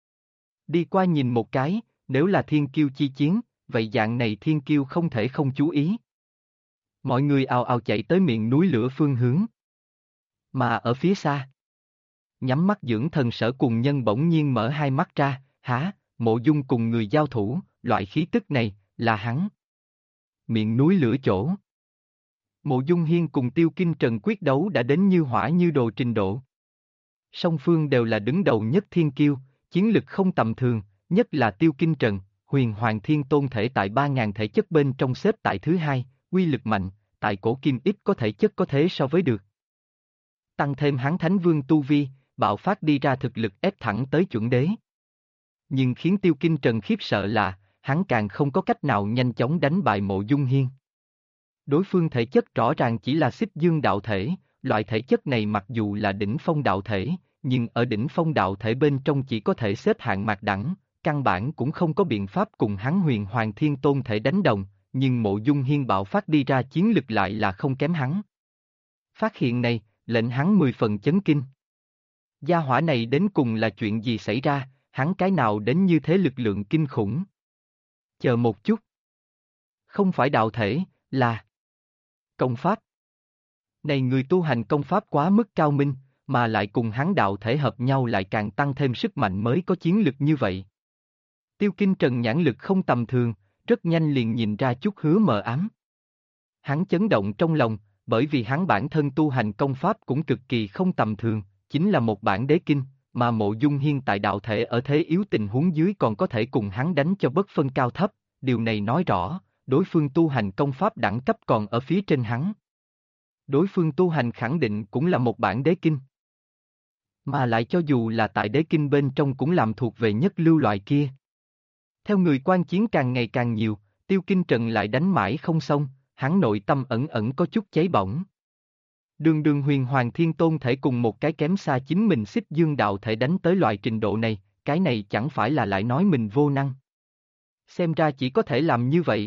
Đi qua nhìn một cái, nếu là thiên kiêu chi chiến, vậy dạng này thiên kiêu không thể không chú ý. Mọi người ào ào chạy tới miệng núi lửa phương hướng. Mà ở phía xa, nhắm mắt dưỡng thần Sở Cùng Nhân bỗng nhiên mở hai mắt ra, hả, Mộ Dung cùng người giao thủ, loại khí tức này, là hắn. Miệng núi lửa chỗ. Mộ Dung Hiên cùng Tiêu Kinh Trần quyết đấu đã đến như hỏa như đồ trình độ. Song phương đều là đứng đầu nhất thiên kiêu, chiến lực không tầm thường, nhất là Tiêu Kinh Trần, huyền hoàng thiên tôn thể tại 3.000 thể chất bên trong xếp tại thứ 2, uy lực mạnh, tại cổ kim ít có thể chất có thế so với được. Tăng thêm hắn thánh vương tu vi, bạo phát đi ra thực lực ép thẳng tới chuẩn đế. Nhưng khiến Tiêu Kinh Trần khiếp sợ là, hắn càng không có cách nào nhanh chóng đánh bại Mộ Dung Hiên. Đối phương thể chất rõ ràng chỉ là xích dương đạo thể, loại thể chất này mặc dù là đỉnh phong đạo thể, nhưng ở đỉnh phong đạo thể bên trong chỉ có thể xếp hạng mạc đẳng, căn bản cũng không có biện pháp cùng hắn huyền hoàng thiên tôn thể đánh đồng, nhưng Mộ Dung Hiên bạo phát đi ra chiến lực lại là không kém hắn. Phát hiện này, lệnh hắn 10 phần chấn kinh. Gia hỏa này đến cùng là chuyện gì xảy ra, hắn cái nào đến như thế lực lượng kinh khủng. Chờ một chút. Không phải đạo thể, là công pháp. Này người tu hành công pháp quá mức cao minh, mà lại cùng hắn đạo thể hợp nhau lại càng tăng thêm sức mạnh mới có chiến lực như vậy. Tiêu Kinh Trần nhãn lực không tầm thường, rất nhanh liền nhìn ra chút hứa mờ ám. Hắn chấn động trong lòng, bởi vì hắn bản thân tu hành công pháp cũng cực kỳ không tầm thường, chính là một bản đế kinh, mà Mộ Dung Hiên tại đạo thể ở thế yếu tình huống dưới còn có thể cùng hắn đánh cho bất phân cao thấp, điều này nói rõ, đối phương tu hành công pháp đẳng cấp còn ở phía trên hắn. Đối phương tu hành khẳng định cũng là một bản đế kinh. Mà lại cho dù là tại đế kinh bên trong cũng làm thuộc về nhất lưu loại kia. Theo người quan chiến càng ngày càng nhiều, Tiêu Kinh Trần lại đánh mãi không xong, hắn nội tâm ẩn ẩn có chút cháy bỏng. Đường đường huyền hoàng thiên tôn thể cùng một cái kém xa chính mình xích dương đạo thể đánh tới loại trình độ này, cái này chẳng phải là lại nói mình vô năng. Xem ra chỉ có thể làm như vậy.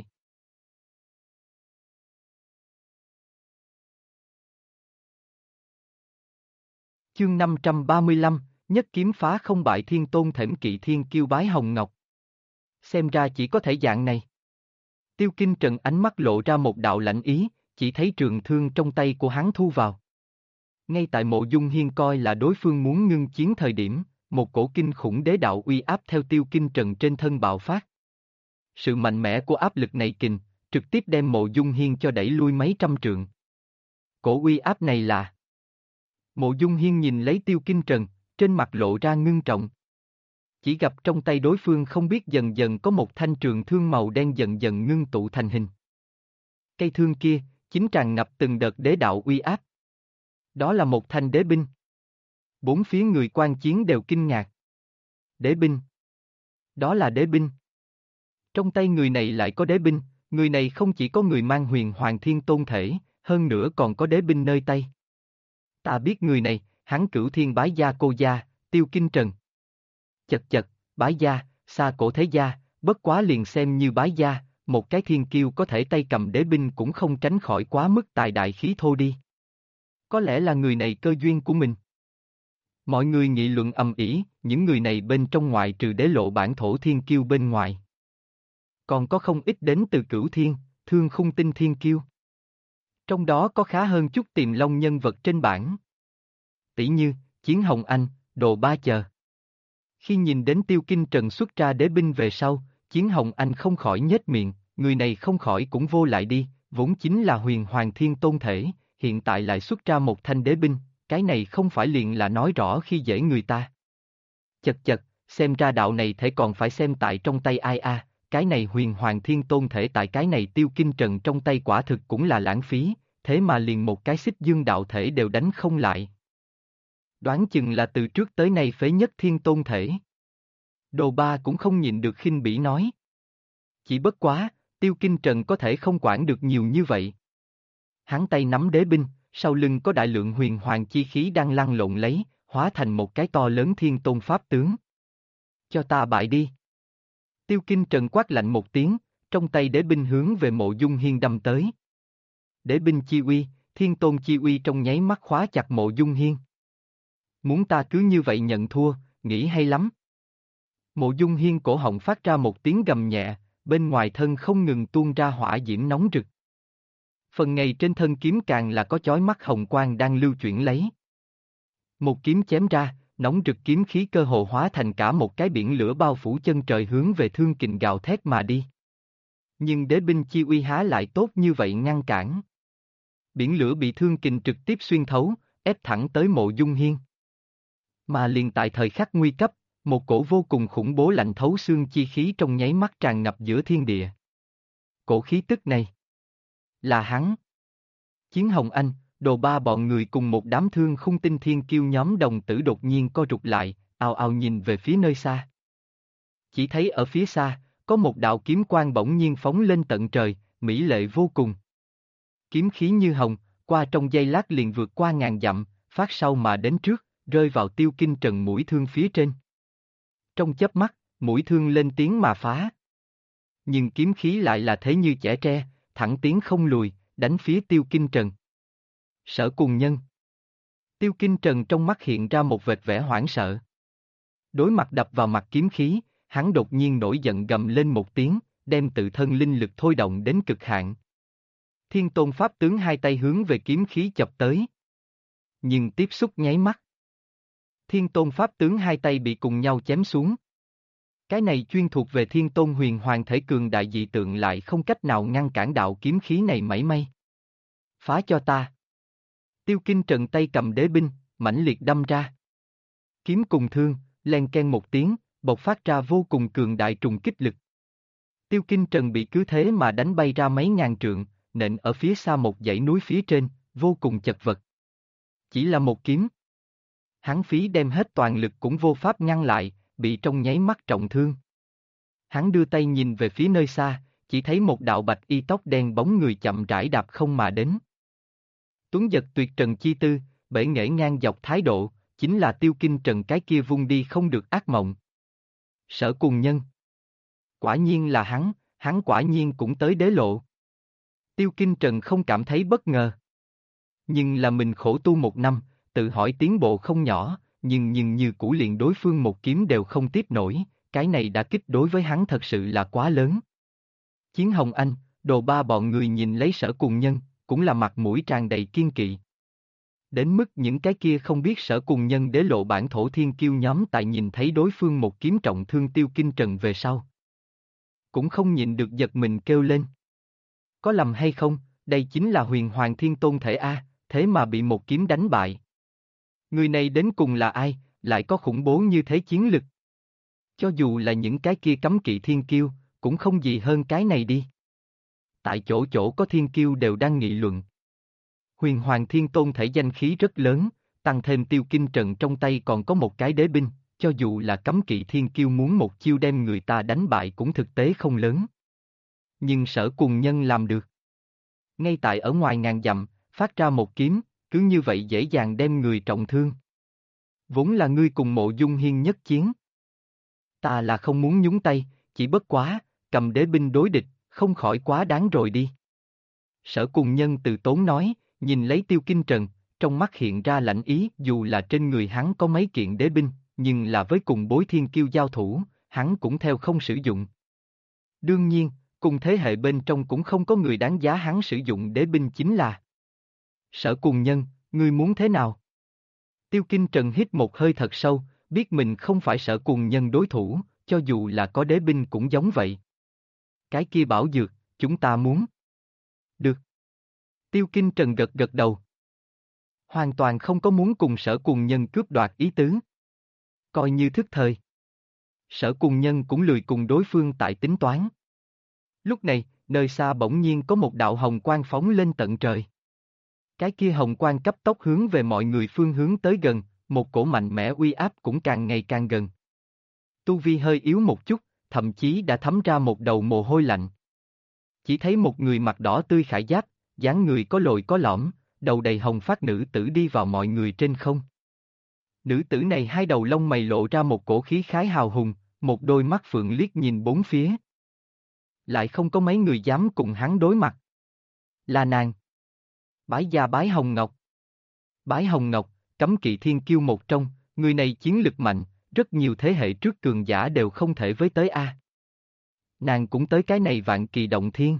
Chương 535, nhất kiếm phá không bại thiên tôn thễm kỵ thiên kiêu bái hồng ngọc. Xem ra chỉ có thể dạng này. Tiêu Kinh Trần ánh mắt lộ ra một đạo lạnh ý, chỉ thấy trường thương trong tay của hắn thu vào. Ngay tại Mộ Dung Hiên coi là đối phương muốn ngưng chiến thời điểm, một cổ kinh khủng đế đạo uy áp theo Tiêu Kinh Trần trên thân bạo phát. Sự mạnh mẽ của áp lực này kình, trực tiếp đem Mộ Dung Hiên cho đẩy lui mấy trăm trượng. Cổ uy áp này là... Mộ Dung Hiên nhìn lấy Tiêu Kinh Trần, trên mặt lộ ra ngưng trọng. Chỉ gặp trong tay đối phương không biết dần dần có một thanh trường thương màu đen dần dần ngưng tụ thành hình. Cây thương kia, chính tràn ngập từng đợt đế đạo uy áp. Đó là một thanh đế binh. Bốn phía người quan chiến đều kinh ngạc. Đế binh. Đó là đế binh. Trong tay người này lại có đế binh, người này không chỉ có người mang huyền hoàng thiên tôn thể, hơn nữa còn có đế binh nơi tay. Ta biết người này, hắn cửu thiên bái gia cô gia, Tiêu Kinh Trần. Chật chật, bái gia, xa cổ thế gia, bất quá liền xem như bái gia, một cái thiên kiêu có thể tay cầm đế binh cũng không tránh khỏi quá mức tài đại khí thô đi. Có lẽ là người này cơ duyên của mình. Mọi người nghị luận ầm ĩ, những người này bên trong ngoài trừ đế lộ bản thổ thiên kiêu bên ngoài. Còn có không ít đến từ cửu thiên, thương khung tinh thiên kiêu. Trong đó có khá hơn chút tiềm long nhân vật trên bảng. Tỷ như, Chiến Hồng Anh, Đồ Ba chờ. Khi nhìn đến Tiêu Kinh Trần xuất ra đế binh về sau, Chiến Hồng Anh không khỏi nhếch miệng, người này không khỏi cũng vô lại đi, vốn chính là huyền hoàng thiên tôn thể, hiện tại lại xuất ra một thanh đế binh, cái này không phải liền là nói rõ khi dễ người ta. Chật chật, xem ra đạo này thể còn phải xem tại trong tay ai a, cái này huyền hoàng thiên tôn thể tại cái này Tiêu Kinh Trần trong tay quả thực cũng là lãng phí, thế mà liền một cái xích dương đạo thể đều đánh không lại. Đoán chừng là từ trước tới nay phế nhất thiên tôn thể. Đồ Ba cũng không nhịn được khinh bỉ nói. Chỉ bất quá, Tiêu Kinh Trần có thể không quản được nhiều như vậy. Hắn tay nắm đế binh, sau lưng có đại lượng huyền hoàng chi khí đang lăn lộn lấy, hóa thành một cái to lớn thiên tôn pháp tướng. Cho ta bại đi. Tiêu Kinh Trần quát lạnh một tiếng, trong tay đế binh hướng về Mộ Dung Hiên đâm tới. Đế binh chi uy, thiên tôn chi uy trong nháy mắt khóa chặt Mộ Dung Hiên. Muốn ta cứ như vậy nhận thua, nghĩ hay lắm. Mộ Dung Hiên cổ họng phát ra một tiếng gầm nhẹ, bên ngoài thân không ngừng tuôn ra hỏa diễm nóng rực. Phần ngày trên thân kiếm càng là có chói mắt hồng quang đang lưu chuyển lấy. Một kiếm chém ra, nóng rực kiếm khí cơ hồ hóa thành cả một cái biển lửa bao phủ chân trời hướng về thương kình gào thét mà đi. Nhưng đế binh chi uy há lại tốt như vậy ngăn cản. Biển lửa bị thương kình trực tiếp xuyên thấu, ép thẳng tới Mộ Dung Hiên. Mà liền tại thời khắc nguy cấp, một cổ vô cùng khủng bố lạnh thấu xương chi khí trong nháy mắt tràn ngập giữa thiên địa. Cổ khí tức này là hắn. Chiến Hồng Anh, Đồ Ba bọn người cùng một đám thương khung tinh thiên kiêu nhóm đồng tử đột nhiên co rụt lại, ào ào nhìn về phía nơi xa. Chỉ thấy ở phía xa, có một đạo kiếm quang bỗng nhiên phóng lên tận trời, mỹ lệ vô cùng. Kiếm khí như hồng, qua trong giây lát liền vượt qua ngàn dặm, phát sau mà đến trước, rơi vào Tiêu Kinh Trần mũi thương phía trên. Trong chớp mắt, mũi thương lên tiếng mà phá. Nhưng kiếm khí lại là thế như chẻ tre, thẳng tiến không lùi, đánh phía Tiêu Kinh Trần. Sở Cùng Nhân. Tiêu Kinh Trần trong mắt hiện ra một vệt vẻ hoảng sợ. Đối mặt đập vào mặt kiếm khí, hắn đột nhiên nổi giận gầm lên một tiếng, đem tự thân linh lực thôi động đến cực hạn. Thiên Tôn Pháp tướng hai tay hướng về kiếm khí chập tới. Nhưng tiếp xúc nháy mắt. Thiên Tôn Pháp tướng hai tay bị cùng nhau chém xuống. Cái này chuyên thuộc về Thiên Tôn huyền hoàng thể cường đại dị tượng lại không cách nào ngăn cản đạo kiếm khí này mảy may. Phá cho ta. Tiêu Kinh Trần tay cầm đế binh, mãnh liệt đâm ra. Kiếm cùng thương, len ken một tiếng, bộc phát ra vô cùng cường đại trùng kích lực. Tiêu Kinh Trần bị cứ thế mà đánh bay ra mấy ngàn trượng, nện ở phía xa một dãy núi phía trên, vô cùng chật vật. Chỉ là một kiếm. Hắn phí đem hết toàn lực cũng vô pháp ngăn lại, bị trong nháy mắt trọng thương. Hắn đưa tay nhìn về phía nơi xa, chỉ thấy một đạo bạch y tóc đen bóng người chậm rãi đạp không mà đến. Tuấn giật tuyệt trần chi tư, bể nghễ ngang dọc thái độ, chính là Tiêu Kinh Trần cái kia vung đi không được ác mộng. Sở Cùng Nhân. Quả nhiên là hắn quả nhiên cũng tới đế lộ. Tiêu Kinh Trần không cảm thấy bất ngờ. Nhưng là mình khổ tu 1 năm, tự hỏi tiến bộ không nhỏ, nhưng như cũ liền đối phương một kiếm đều không tiếp nổi, cái này đã kích đối với hắn thật sự là quá lớn. Chiến Hồng Anh, Đồ Ba bọn người nhìn lấy Sở Cùng Nhân, cũng là mặt mũi tràn đầy kiên kỵ. Đến mức những cái kia không biết Sở Cùng Nhân đế lộ bản thổ thiên kiêu nhóm tại nhìn thấy đối phương một kiếm trọng thương Tiêu Kinh Trần về sau. Cũng không nhịn được giật mình kêu lên. Có lầm hay không, đây chính là Huyền Hoàng Thiên Tôn thể A, thế mà bị một kiếm đánh bại. Người này đến cùng là ai, lại có khủng bố như thế chiến lực? Cho dù là những cái kia cấm kỵ thiên kiêu, cũng không gì hơn cái này đi. Tại chỗ chỗ có thiên kiêu đều đang nghị luận. Huyền Hoàng Thiên Tôn thể danh khí rất lớn, tăng thêm Tiêu Kinh Trần trong tay còn có một cái đế binh, cho dù là cấm kỵ thiên kiêu muốn một chiêu đem người ta đánh bại cũng thực tế không lớn. Nhưng Sở Cùng Nhân làm được. Ngay tại ở ngoài ngàn dặm, phát ra một kiếm, cứ như vậy dễ dàng đem người trọng thương. Vốn là ngươi cùng Mộ Dung Hiên nhất chiến. Ta là không muốn nhúng tay, chỉ bất quá, cầm đế binh đối địch, không khỏi quá đáng rồi đi. Sở Cùng Nhân từ tốn nói, nhìn lấy Tiêu Kinh Trần, trong mắt hiện ra lạnh ý, dù là trên người hắn có mấy kiện đế binh, nhưng là với cùng bối thiên kiêu giao thủ, hắn cũng theo không sử dụng. Đương nhiên, cùng thế hệ bên trong cũng không có người đáng giá hắn sử dụng đế binh chính là Sở Cùng Nhân, ngươi muốn thế nào? Tiêu Kinh Trần hít một hơi thật sâu, biết mình không phải Sở Cùng Nhân đối thủ, cho dù là có đế binh cũng giống vậy. Cái kia bảo dược, chúng ta muốn. Được. Tiêu Kinh Trần gật gật đầu. Hoàn toàn không có muốn cùng Sở Cùng Nhân cướp đoạt ý tứ. Coi như thức thời. Sở Cùng Nhân cũng lười cùng đối phương tại tính toán. Lúc này, nơi xa bỗng nhiên có một đạo hồng quang phóng lên tận trời. Cái kia hồng quang cấp tốc hướng về mọi người phương hướng tới gần, một cổ mạnh mẽ uy áp cũng càng ngày càng gần. Tu vi hơi yếu một chút, thậm chí đã thấm ra một đầu mồ hôi lạnh. Chỉ thấy một người mặc đỏ tươi khải giáp, dáng người có lồi có lõm, đầu đầy hồng phát nữ tử đi vào mọi người trên không. Nữ tử này hai đầu lông mày lộ ra một cổ khí khái hào hùng, một đôi mắt phượng liếc nhìn bốn phía. Lại không có mấy người dám cùng hắn đối mặt. Là nàng. Bái gia Bái Hồng Ngọc. Bái Hồng Ngọc, cấm kỵ thiên kiêu một trong, người này chiến lực mạnh, rất nhiều thế hệ trước cường giả đều không thể với tới a. Nàng cũng tới cái này Vạn Kỳ Động Thiên.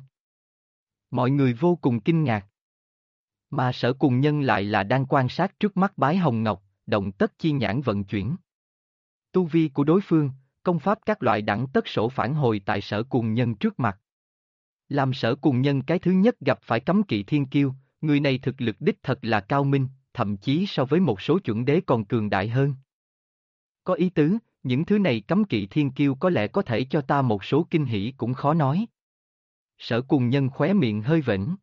Mọi người vô cùng kinh ngạc. Mà Sở Cùng Nhân lại là đang quan sát trước mắt Bái Hồng Ngọc, động tất chi nhãn vận chuyển. Tu vi của đối phương, công pháp các loại đẳng tất sổ phản hồi tại Sở Cùng Nhân trước mặt. Làm Sở Cùng Nhân cái thứ nhất gặp phải cấm kỵ thiên kiêu, người này thực lực đích thật là cao minh, thậm chí so với một số chuẩn đế còn cường đại hơn. Có ý tứ, những thứ này cấm kỵ thiên kiêu có lẽ có thể cho ta một số kinh hỉ cũng khó nói. Sở Cùng Nhân khóe miệng hơi vểnh.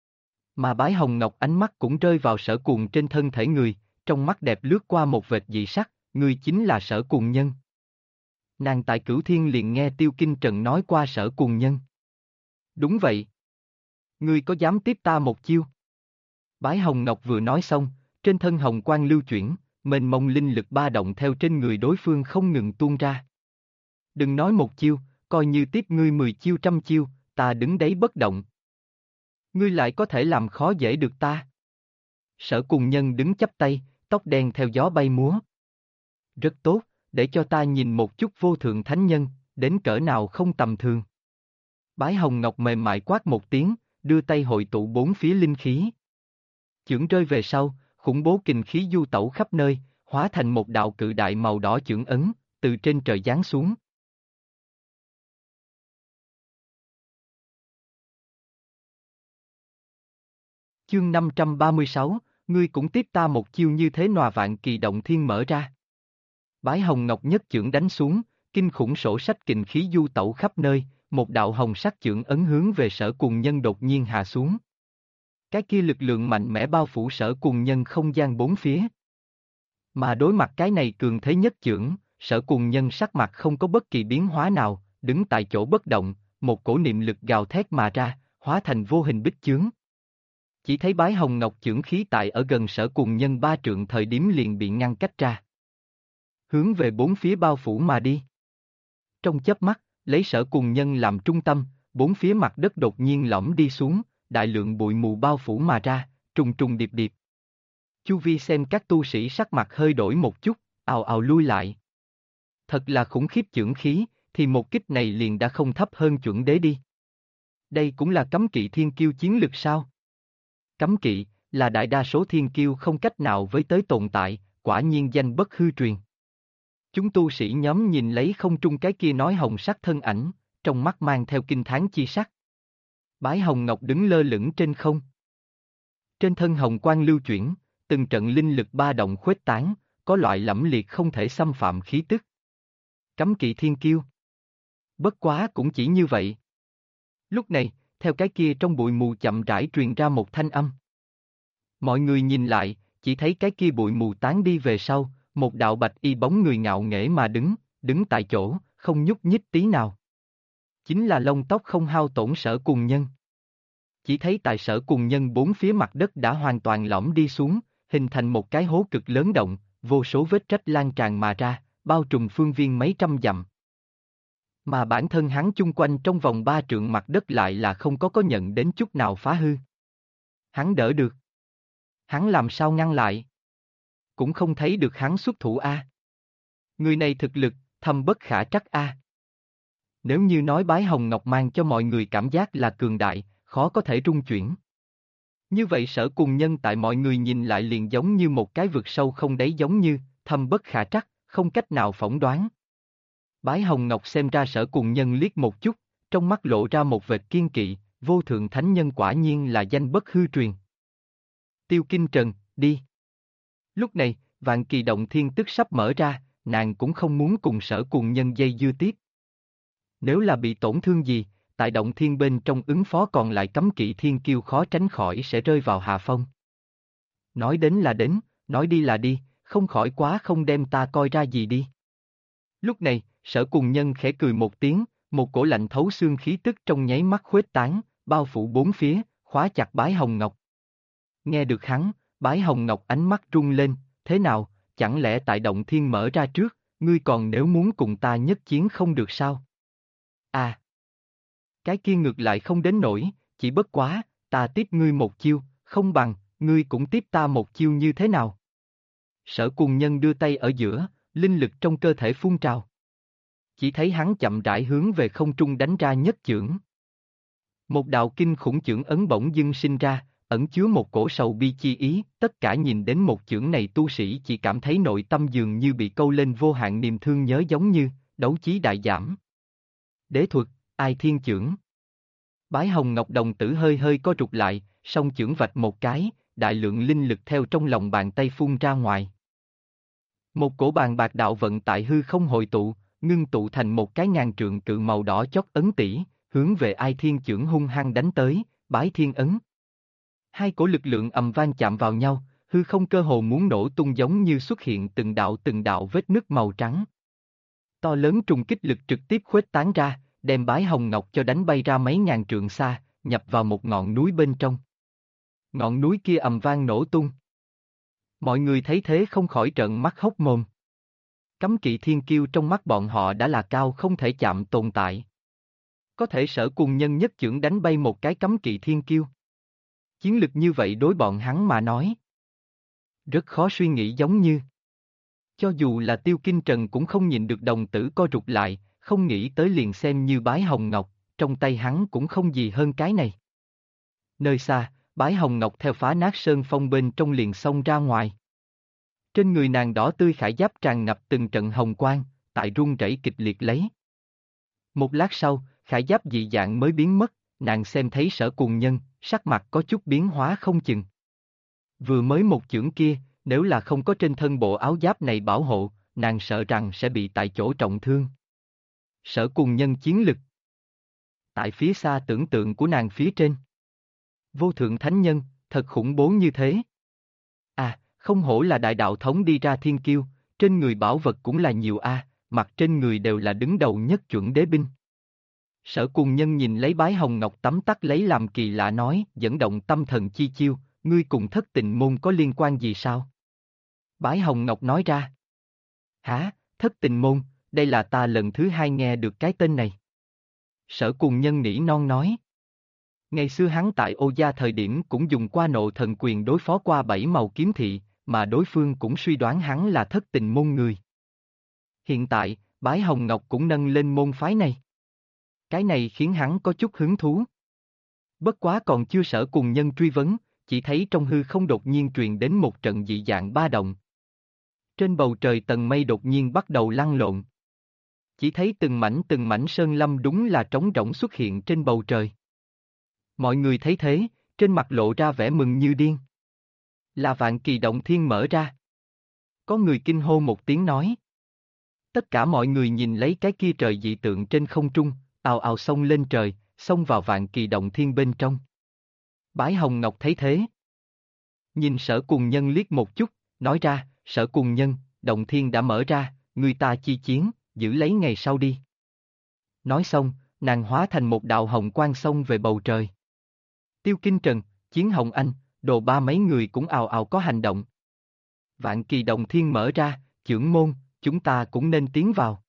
Mà Bái Hồng Ngọc ánh mắt cũng rơi vào Sở Cùng trên thân thể người, trong mắt đẹp lướt qua một vệt dị sắc, người chính là Sở Cùng Nhân. Nàng tại Cửu Thiên liền nghe Tiêu Kinh Trần nói qua Sở Cùng Nhân. Đúng vậy. Ngươi có dám tiếp ta một chiêu? Bái Hồng Ngọc vừa nói xong, trên thân hồng quang lưu chuyển, mênh mông linh lực ba động theo trên người đối phương không ngừng tuôn ra. Đừng nói một chiêu, coi như tiếp ngươi 10 chiêu 100 chiêu, ta đứng đấy bất động. Ngươi lại có thể làm khó dễ được ta. Sở Cùng Nhân đứng chắp tay, tóc đen theo gió bay múa. Rất tốt, để cho ta nhìn một chút vô thượng thánh nhân, đến cỡ nào không tầm thường. Bái Hồng Ngọc mềm mại quát một tiếng, đưa tay hội tụ bốn phía linh khí. Chưởng rơi về sau, khủng bố kình khí du tẩu khắp nơi, hóa thành một đạo cự đại màu đỏ chưởng ấn, từ trên trời giáng xuống. Chương 536, ngươi cũng tiếp ta một chiêu như thế nòa Vạn Kỳ Động Thiên mở ra. Bái Hồng Ngọc nhất chưởng đánh xuống, kinh khủng sổ sách kình khí du tẩu khắp nơi, một đạo hồng sắc chưởng ấn hướng về Sở Cùng Nhân đột nhiên hạ xuống. Cái kia lực lượng mạnh mẽ bao phủ Sở Cùng Nhân không gian bốn phía. Mà đối mặt cái này cường thế nhất chưởng, Sở Cùng Nhân sắc mặt không có bất kỳ biến hóa nào, đứng tại chỗ bất động, một cổ niệm lực gào thét mà ra, hóa thành vô hình bích chướng. Chỉ thấy bái hồng ngọc chưởng khí tại ở gần Sở Cùng Nhân 3 trượng thời điểm liền bị ngăn cách ra. Hướng về bốn phía bao phủ mà đi. Trong chớp mắt, lấy Sở Cùng Nhân làm trung tâm, bốn phía mặt đất đột nhiên lõm đi xuống, đại lượng bụi mù bao phủ mà ra, trùng trùng điệp điệp. Chu vi xem các tu sĩ sắc mặt hơi đổi một chút, ào ào lui lại. Thật là khủng khiếp chưởng khí, thì một kích này liền đã không thấp hơn chuẩn đế đi. Đây cũng là cấm kỵ thiên kiêu chiến lực sao? Cấm kỵ, là đại đa số thiên kiêu không cách nào với tới tồn tại, quả nhiên danh bất hư truyền. Chúng tu sĩ nhóm nhìn lấy không trung cái kia nói hồng sắc thân ảnh, trong mắt mang theo kinh thán chi sắc. Bái hồng ngọc đứng lơ lửng trên không. Trên thân hồng quang lưu chuyển, từng trận linh lực ba động khuếch tán, có loại lẫm liệt không thể xâm phạm khí tức. Cấm kỵ thiên kiêu. Bất quá cũng chỉ như vậy. Lúc này, theo cái kia trong bụi mù chậm rãi truyền ra một thanh âm. Mọi người nhìn lại, chỉ thấy cái kia bụi mù tán đi về sau, một đạo bạch y bóng người ngạo nghễ mà đứng tại chỗ, không nhúc nhích tí nào. Chính là lông tóc không hao tổn Sở Cùng Nhân. Chỉ thấy tại Sở Cùng Nhân bốn phía mặt đất đã hoàn toàn lõm đi xuống, hình thành một cái hố cực lớn động, vô số vết rách lan tràn mà ra, bao trùm phương viên mấy trăm dặm. Mà bản thân hắn chung quanh trong vòng 3 trượng mặt đất lại là không có nhận đến chút nào phá hư. Hắn đỡ được. Hắn làm sao ngăn lại? Cũng không thấy được hắn xuất thủ a. Người này thực lực, thâm bất khả trắc a. Nếu như nói bái hồng ngọc mang cho mọi người cảm giác là cường đại, khó có thể rung chuyển. Như vậy Sở Cùng Nhân tại mọi người nhìn lại liền giống như một cái vực sâu không đáy, giống như, thâm bất khả trắc, không cách nào phỏng đoán. Bái hồng ngọc xem ra Sở Cùng Nhân liếc một chút, trong mắt lộ ra một vệt kiên kỵ, vô thượng thánh nhân quả nhiên là danh bất hư truyền. Tiêu Kinh Trần, đi. Lúc này, Vạn Kỳ Động Thiên tức sắp mở ra, nàng cũng không muốn cùng Sở Cùng Nhân dây dưa tiếp. Nếu là bị tổn thương gì, tại Động Thiên bên trong ứng phó còn lại cấm kỵ thiên kiêu khó tránh khỏi sẽ rơi vào hạ phong. Nói đến là đến, nói đi là đi, không khỏi quá không đem ta coi ra gì đi. Lúc này, Sở Cùng Nhân khẽ cười một tiếng, một cổ lạnh thấu xương khí tức trong nháy mắt khuếch tán, bao phủ bốn phía, khóa chặt Bái Hồng Ngọc. Nghe được hắn, Bái Hồng Ngọc ánh mắt rung lên, thế nào, chẳng lẽ tại Động Thiên mở ra trước, ngươi còn nếu muốn cùng ta nhất chiến không được sao? À, cái kia ngược lại không đến nổi, chỉ bất quá, ta tiếp ngươi một chiêu, không bằng, ngươi cũng tiếp ta một chiêu như thế nào? Sở Cùng Nhân đưa tay ở giữa, linh lực trong cơ thể phun trào. Chỉ thấy hắn chậm rãi hướng về không trung đánh ra nhất chưởng. Một đạo kinh khủng chưởng ấn bỗng dưng sinh ra, ẩn chứa một cổ sầu bi chi ý, tất cả nhìn đến một chưởng này tu sĩ chỉ cảm thấy nội tâm dường như bị câu lên vô hạn niềm thương nhớ, giống như, đấu chí đại giảm. Đế thuật, Ai Thiên Chưởng. Bái Hồng Ngọc đồng tử hơi hơi co rụt lại, song chưởng vạch một cái, đại lượng linh lực theo trong lòng bàn tay phun ra ngoài. Một cổ bàn bạc đạo vận tại hư không hội tụ, ngưng tụ thành một cái ngàn trượng cự màu đỏ chót ấn tỷ, hướng về Ai Thiên Chưởng hung hăng đánh tới, Bái Thiên Ấn. Hai cổ lực lượng ầm vang chạm vào nhau, hư không cơ hồ muốn nổ tung, giống như xuất hiện từng đạo vết nứt màu trắng. To lớn trùng kích lực trực tiếp khuếch tán ra, đem Bái Hồng Ngọc cho đánh bay ra mấy ngàn trượng xa, nhập vào một ngọn núi bên trong. Ngọn núi kia ầm vang nổ tung. Mọi người thấy thế không khỏi trợn mắt hốc mồm. Cấm kỵ thiên kiêu trong mắt bọn họ đã là cao không thể chạm tồn tại. Có thể Sở Cùng Nhân nhất chưởng đánh bay một cái cấm kỵ thiên kiêu. Chiến lực như vậy đối bọn hắn mà nói rất khó suy nghĩ, giống như cho dù là Tiêu Kinh Trần cũng không nhìn được đồng tử co rụt lại, không nghĩ tới liền xem như Bái Hồng Ngọc, trong tay hắn cũng không gì hơn cái này. Nơi xa, Bái Hồng Ngọc theo phá nát sơn phong bên trong liền xông ra ngoài. Trên người nàng đỏ tươi khải giáp tràn ngập từng trận hồng quang, tại run rẩy kịch liệt lấy. Một lát sau, khải giáp dị dạng mới biến mất, nàng xem thấy Sở Cùng Nhân, sắc mặt có chút biến hóa không chừng. Vừa mới một chưởng kia, nếu là không có trên thân bộ áo giáp này bảo hộ, nàng sợ rằng sẽ bị tại chỗ trọng thương. Sở Cùng Nhân chiến lực. Tại phía xa tưởng tượng của nàng phía trên. Vô thượng thánh nhân, thật khủng bố như thế. À, không hổ là đại đạo thống đi ra thiên kiêu, trên người bảo vật cũng là nhiều a, mặt trên người đều là đứng đầu nhất chuẩn đế binh. Sở Cùng Nhân nhìn lấy Bái Hồng Ngọc tắm tắt lấy làm kỳ lạ nói, dẫn động tâm thần chi chiêu, ngươi cùng Thất Tịnh Môn có liên quan gì sao? Bái Hồng Ngọc nói ra. Hả, Thất Tịnh Môn, đây là ta lần thứ hai nghe được cái tên này. Sở Cùng Nhân nỉ non nói. Ngày xưa hắn tại Ô Gia thời điểm cũng dùng qua nộ thần quyền đối phó qua 7 màu kiếm thị, mà đối phương cũng suy đoán hắn là Thất Tịnh Môn người. Hiện tại, Bái Hồng Ngọc cũng nâng lên môn phái này. Cái này khiến hắn có chút hứng thú. Bất quá còn chưa Sở Cùng Nhân truy vấn, chỉ thấy trong hư không đột nhiên truyền đến một trận dị dạng ba động. Trên bầu trời tầng mây đột nhiên bắt đầu lăn lộn. Chỉ thấy từng mảnh sơn lâm đúng là trống rỗng xuất hiện trên bầu trời. Mọi người thấy thế, trên mặt lộ ra vẻ mừng như điên. Là Vạn Kỳ Động Thiên mở ra. Có người kinh hô một tiếng nói. Tất cả mọi người nhìn lấy cái kia trời dị tượng trên không trung, ào ào xông lên trời, xông vào Vạn Kỳ Động Thiên bên trong. Bái Hồng Ngọc thấy thế. Nhìn Sở Cùng Nhân liếc một chút, nói ra, Sở Cùng Nhân, Động Thiên đã mở ra, người ta chi chiến, giữ lấy ngày sau đi. Nói xong, nàng hóa thành một đạo hồng quang xông về bầu trời. Tiêu Kinh Trần, Chiến Hồng Anh, Đồ Ba mấy người cũng ào ào có hành động. Vạn Kỳ Động Thiên mở ra, chưởng môn, chúng ta cũng nên tiến vào.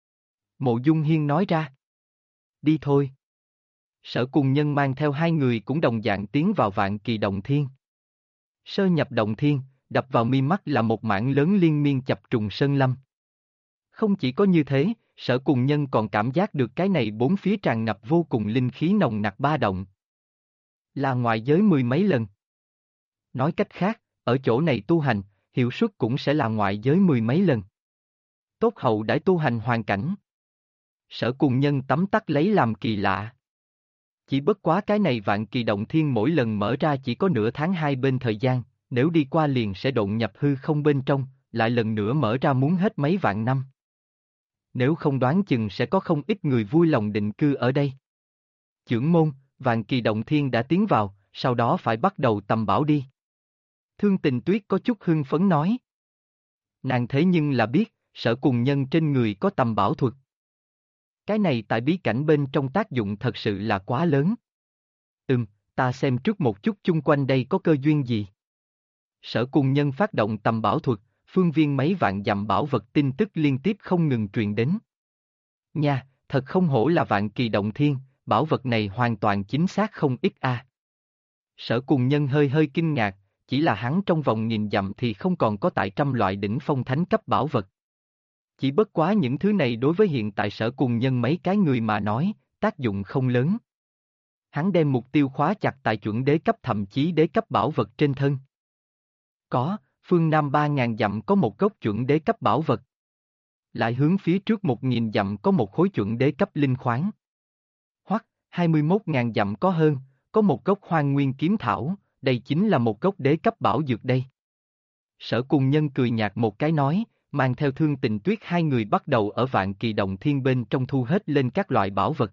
Mộ Dung Hiên nói ra. Đi thôi. Sở Cùng Nhân mang theo hai người cũng đồng dạng tiến vào Vạn Kỳ Động Thiên. Sơ nhập Động Thiên, đập vào mi mắt là một mảng lớn liên miên chập trùng sơn lâm. Không chỉ có như thế, Sở Cùng Nhân còn cảm giác được cái này bốn phía tràn ngập vô cùng linh khí nồng nặc ba động. Là ngoại giới mười mấy lần. Nói cách khác, ở chỗ này tu hành, hiệu suất cũng sẽ là ngoại giới mười mấy lần. Tốt hậu đãi tu hành hoàn cảnh. Sở Cùng Nhân tắm tắt lấy làm kỳ lạ. Chỉ bất quá cái này Vạn Kỳ Động Thiên mỗi lần mở ra chỉ có nửa tháng hai bên thời gian, nếu đi qua liền sẽ độn nhập hư không bên trong, lại lần nữa mở ra muốn hết mấy vạn năm. Nếu không đoán chừng sẽ có không ít người vui lòng định cư ở đây. Chưởng môn, Vạn Kỳ Động Thiên đã tiến vào, sau đó phải bắt đầu tầm bảo đi. Thương Tình Tuyết có chút hưng phấn nói. Nàng thế nhưng là biết, Sở Cùng Nhân trên người có tầm bảo thuật. Cái này tại bí cảnh bên trong tác dụng thật sự là quá lớn. Ta xem trước một chút chung quanh đây có cơ duyên gì. Sở Cùng Nhân phát động tầm bảo thuật, phương viên mấy vạn dặm bảo vật tin tức liên tiếp không ngừng truyền đến. Nha, thật không hổ là Vạn Kỳ Động Thiên, bảo vật này hoàn toàn chính xác không ít a. Sở Cùng Nhân hơi hơi kinh ngạc, chỉ là hắn trong vòng nghìn dặm thì không còn có tại trăm loại đỉnh phong thánh cấp bảo vật. Chỉ bất quá những thứ này đối với hiện tại Sở Cùng Nhân mấy cái người mà nói, tác dụng không lớn. Hắn đem mục tiêu khóa chặt tại chuẩn đế cấp thậm chí đế cấp bảo vật trên thân. Có, phương Nam 3.000 dặm có một gốc chuẩn đế cấp bảo vật. Lại hướng phía trước 1.000 dặm có một khối chuẩn đế cấp linh khoáng. Hoặc, 21.000 dặm có hơn, có một gốc hoang nguyên kiếm thảo, đây chính là một gốc đế cấp bảo dược đây. Sở Cùng Nhân cười nhạt một cái nói, mang theo Thương Tình Tuyết hai người bắt đầu ở Vạn Kỳ Động Thiên bên trong thu hết lên các loại bảo vật.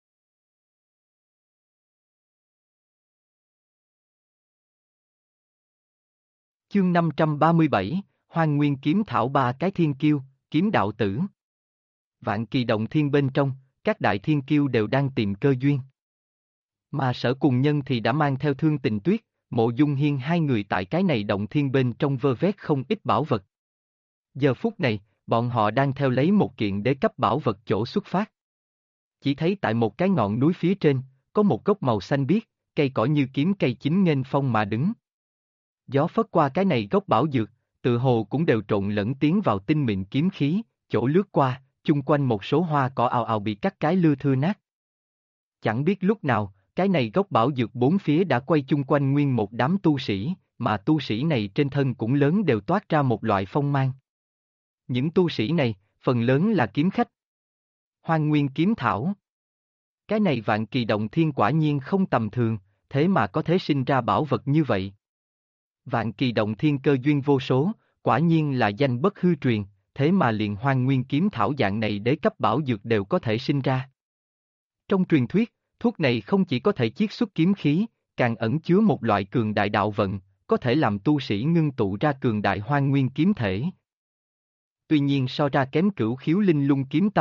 Chương 537, Hoang Nguyên Kiếm Thảo ba cái thiên kiêu, kiếm đạo tử. Vạn Kỳ Động Thiên bên trong, các đại thiên kiêu đều đang tìm cơ duyên. Mà Sở Cùng Nhân thì đã mang theo Thương Tình Tuyết, Mộ Dung Hiên hai người tại cái này động thiên bên trong vơ vét không ít bảo vật. Giờ phút này, bọn họ đang theo lấy một kiện đế cấp bảo vật chỗ xuất phát. Chỉ thấy tại một cái ngọn núi phía trên, có một gốc màu xanh biếc, cây cỏ như kiếm cây chính nghênh phong mà đứng. Gió phất qua cái này gốc bảo dược, tự hồ cũng đều trộn lẫn tiến vào tinh mịn kiếm khí, chỗ lướt qua, chung quanh một số hoa cỏ ào ào bị cắt cái lưa thưa nát. Chẳng biết lúc nào, cái này gốc bảo dược bốn phía đã quay chung quanh nguyên một đám tu sĩ, mà tu sĩ này trên thân cũng lớn đều toát ra một loại phong mang. Những tu sĩ này, phần lớn là kiếm khách. Hoang Nguyên Kiếm Thảo. Cái này Vạn Kỳ Động Thiên quả nhiên không tầm thường, thế mà có thể sinh ra bảo vật như vậy. Vạn Kỳ Động Thiên cơ duyên vô số, quả nhiên là danh bất hư truyền, thế mà liền Hoang Nguyên Kiếm Thảo dạng này đế cấp bảo dược đều có thể sinh ra. Trong truyền thuyết, thuốc này không chỉ có thể chiết xuất kiếm khí, càng ẩn chứa một loại cường đại đạo vận, có thể làm tu sĩ ngưng tụ ra cường đại Hoang Nguyên kiếm thể. Tuy nhiên so ra kém Cửu Khiếu Linh Lung kiếm tâm,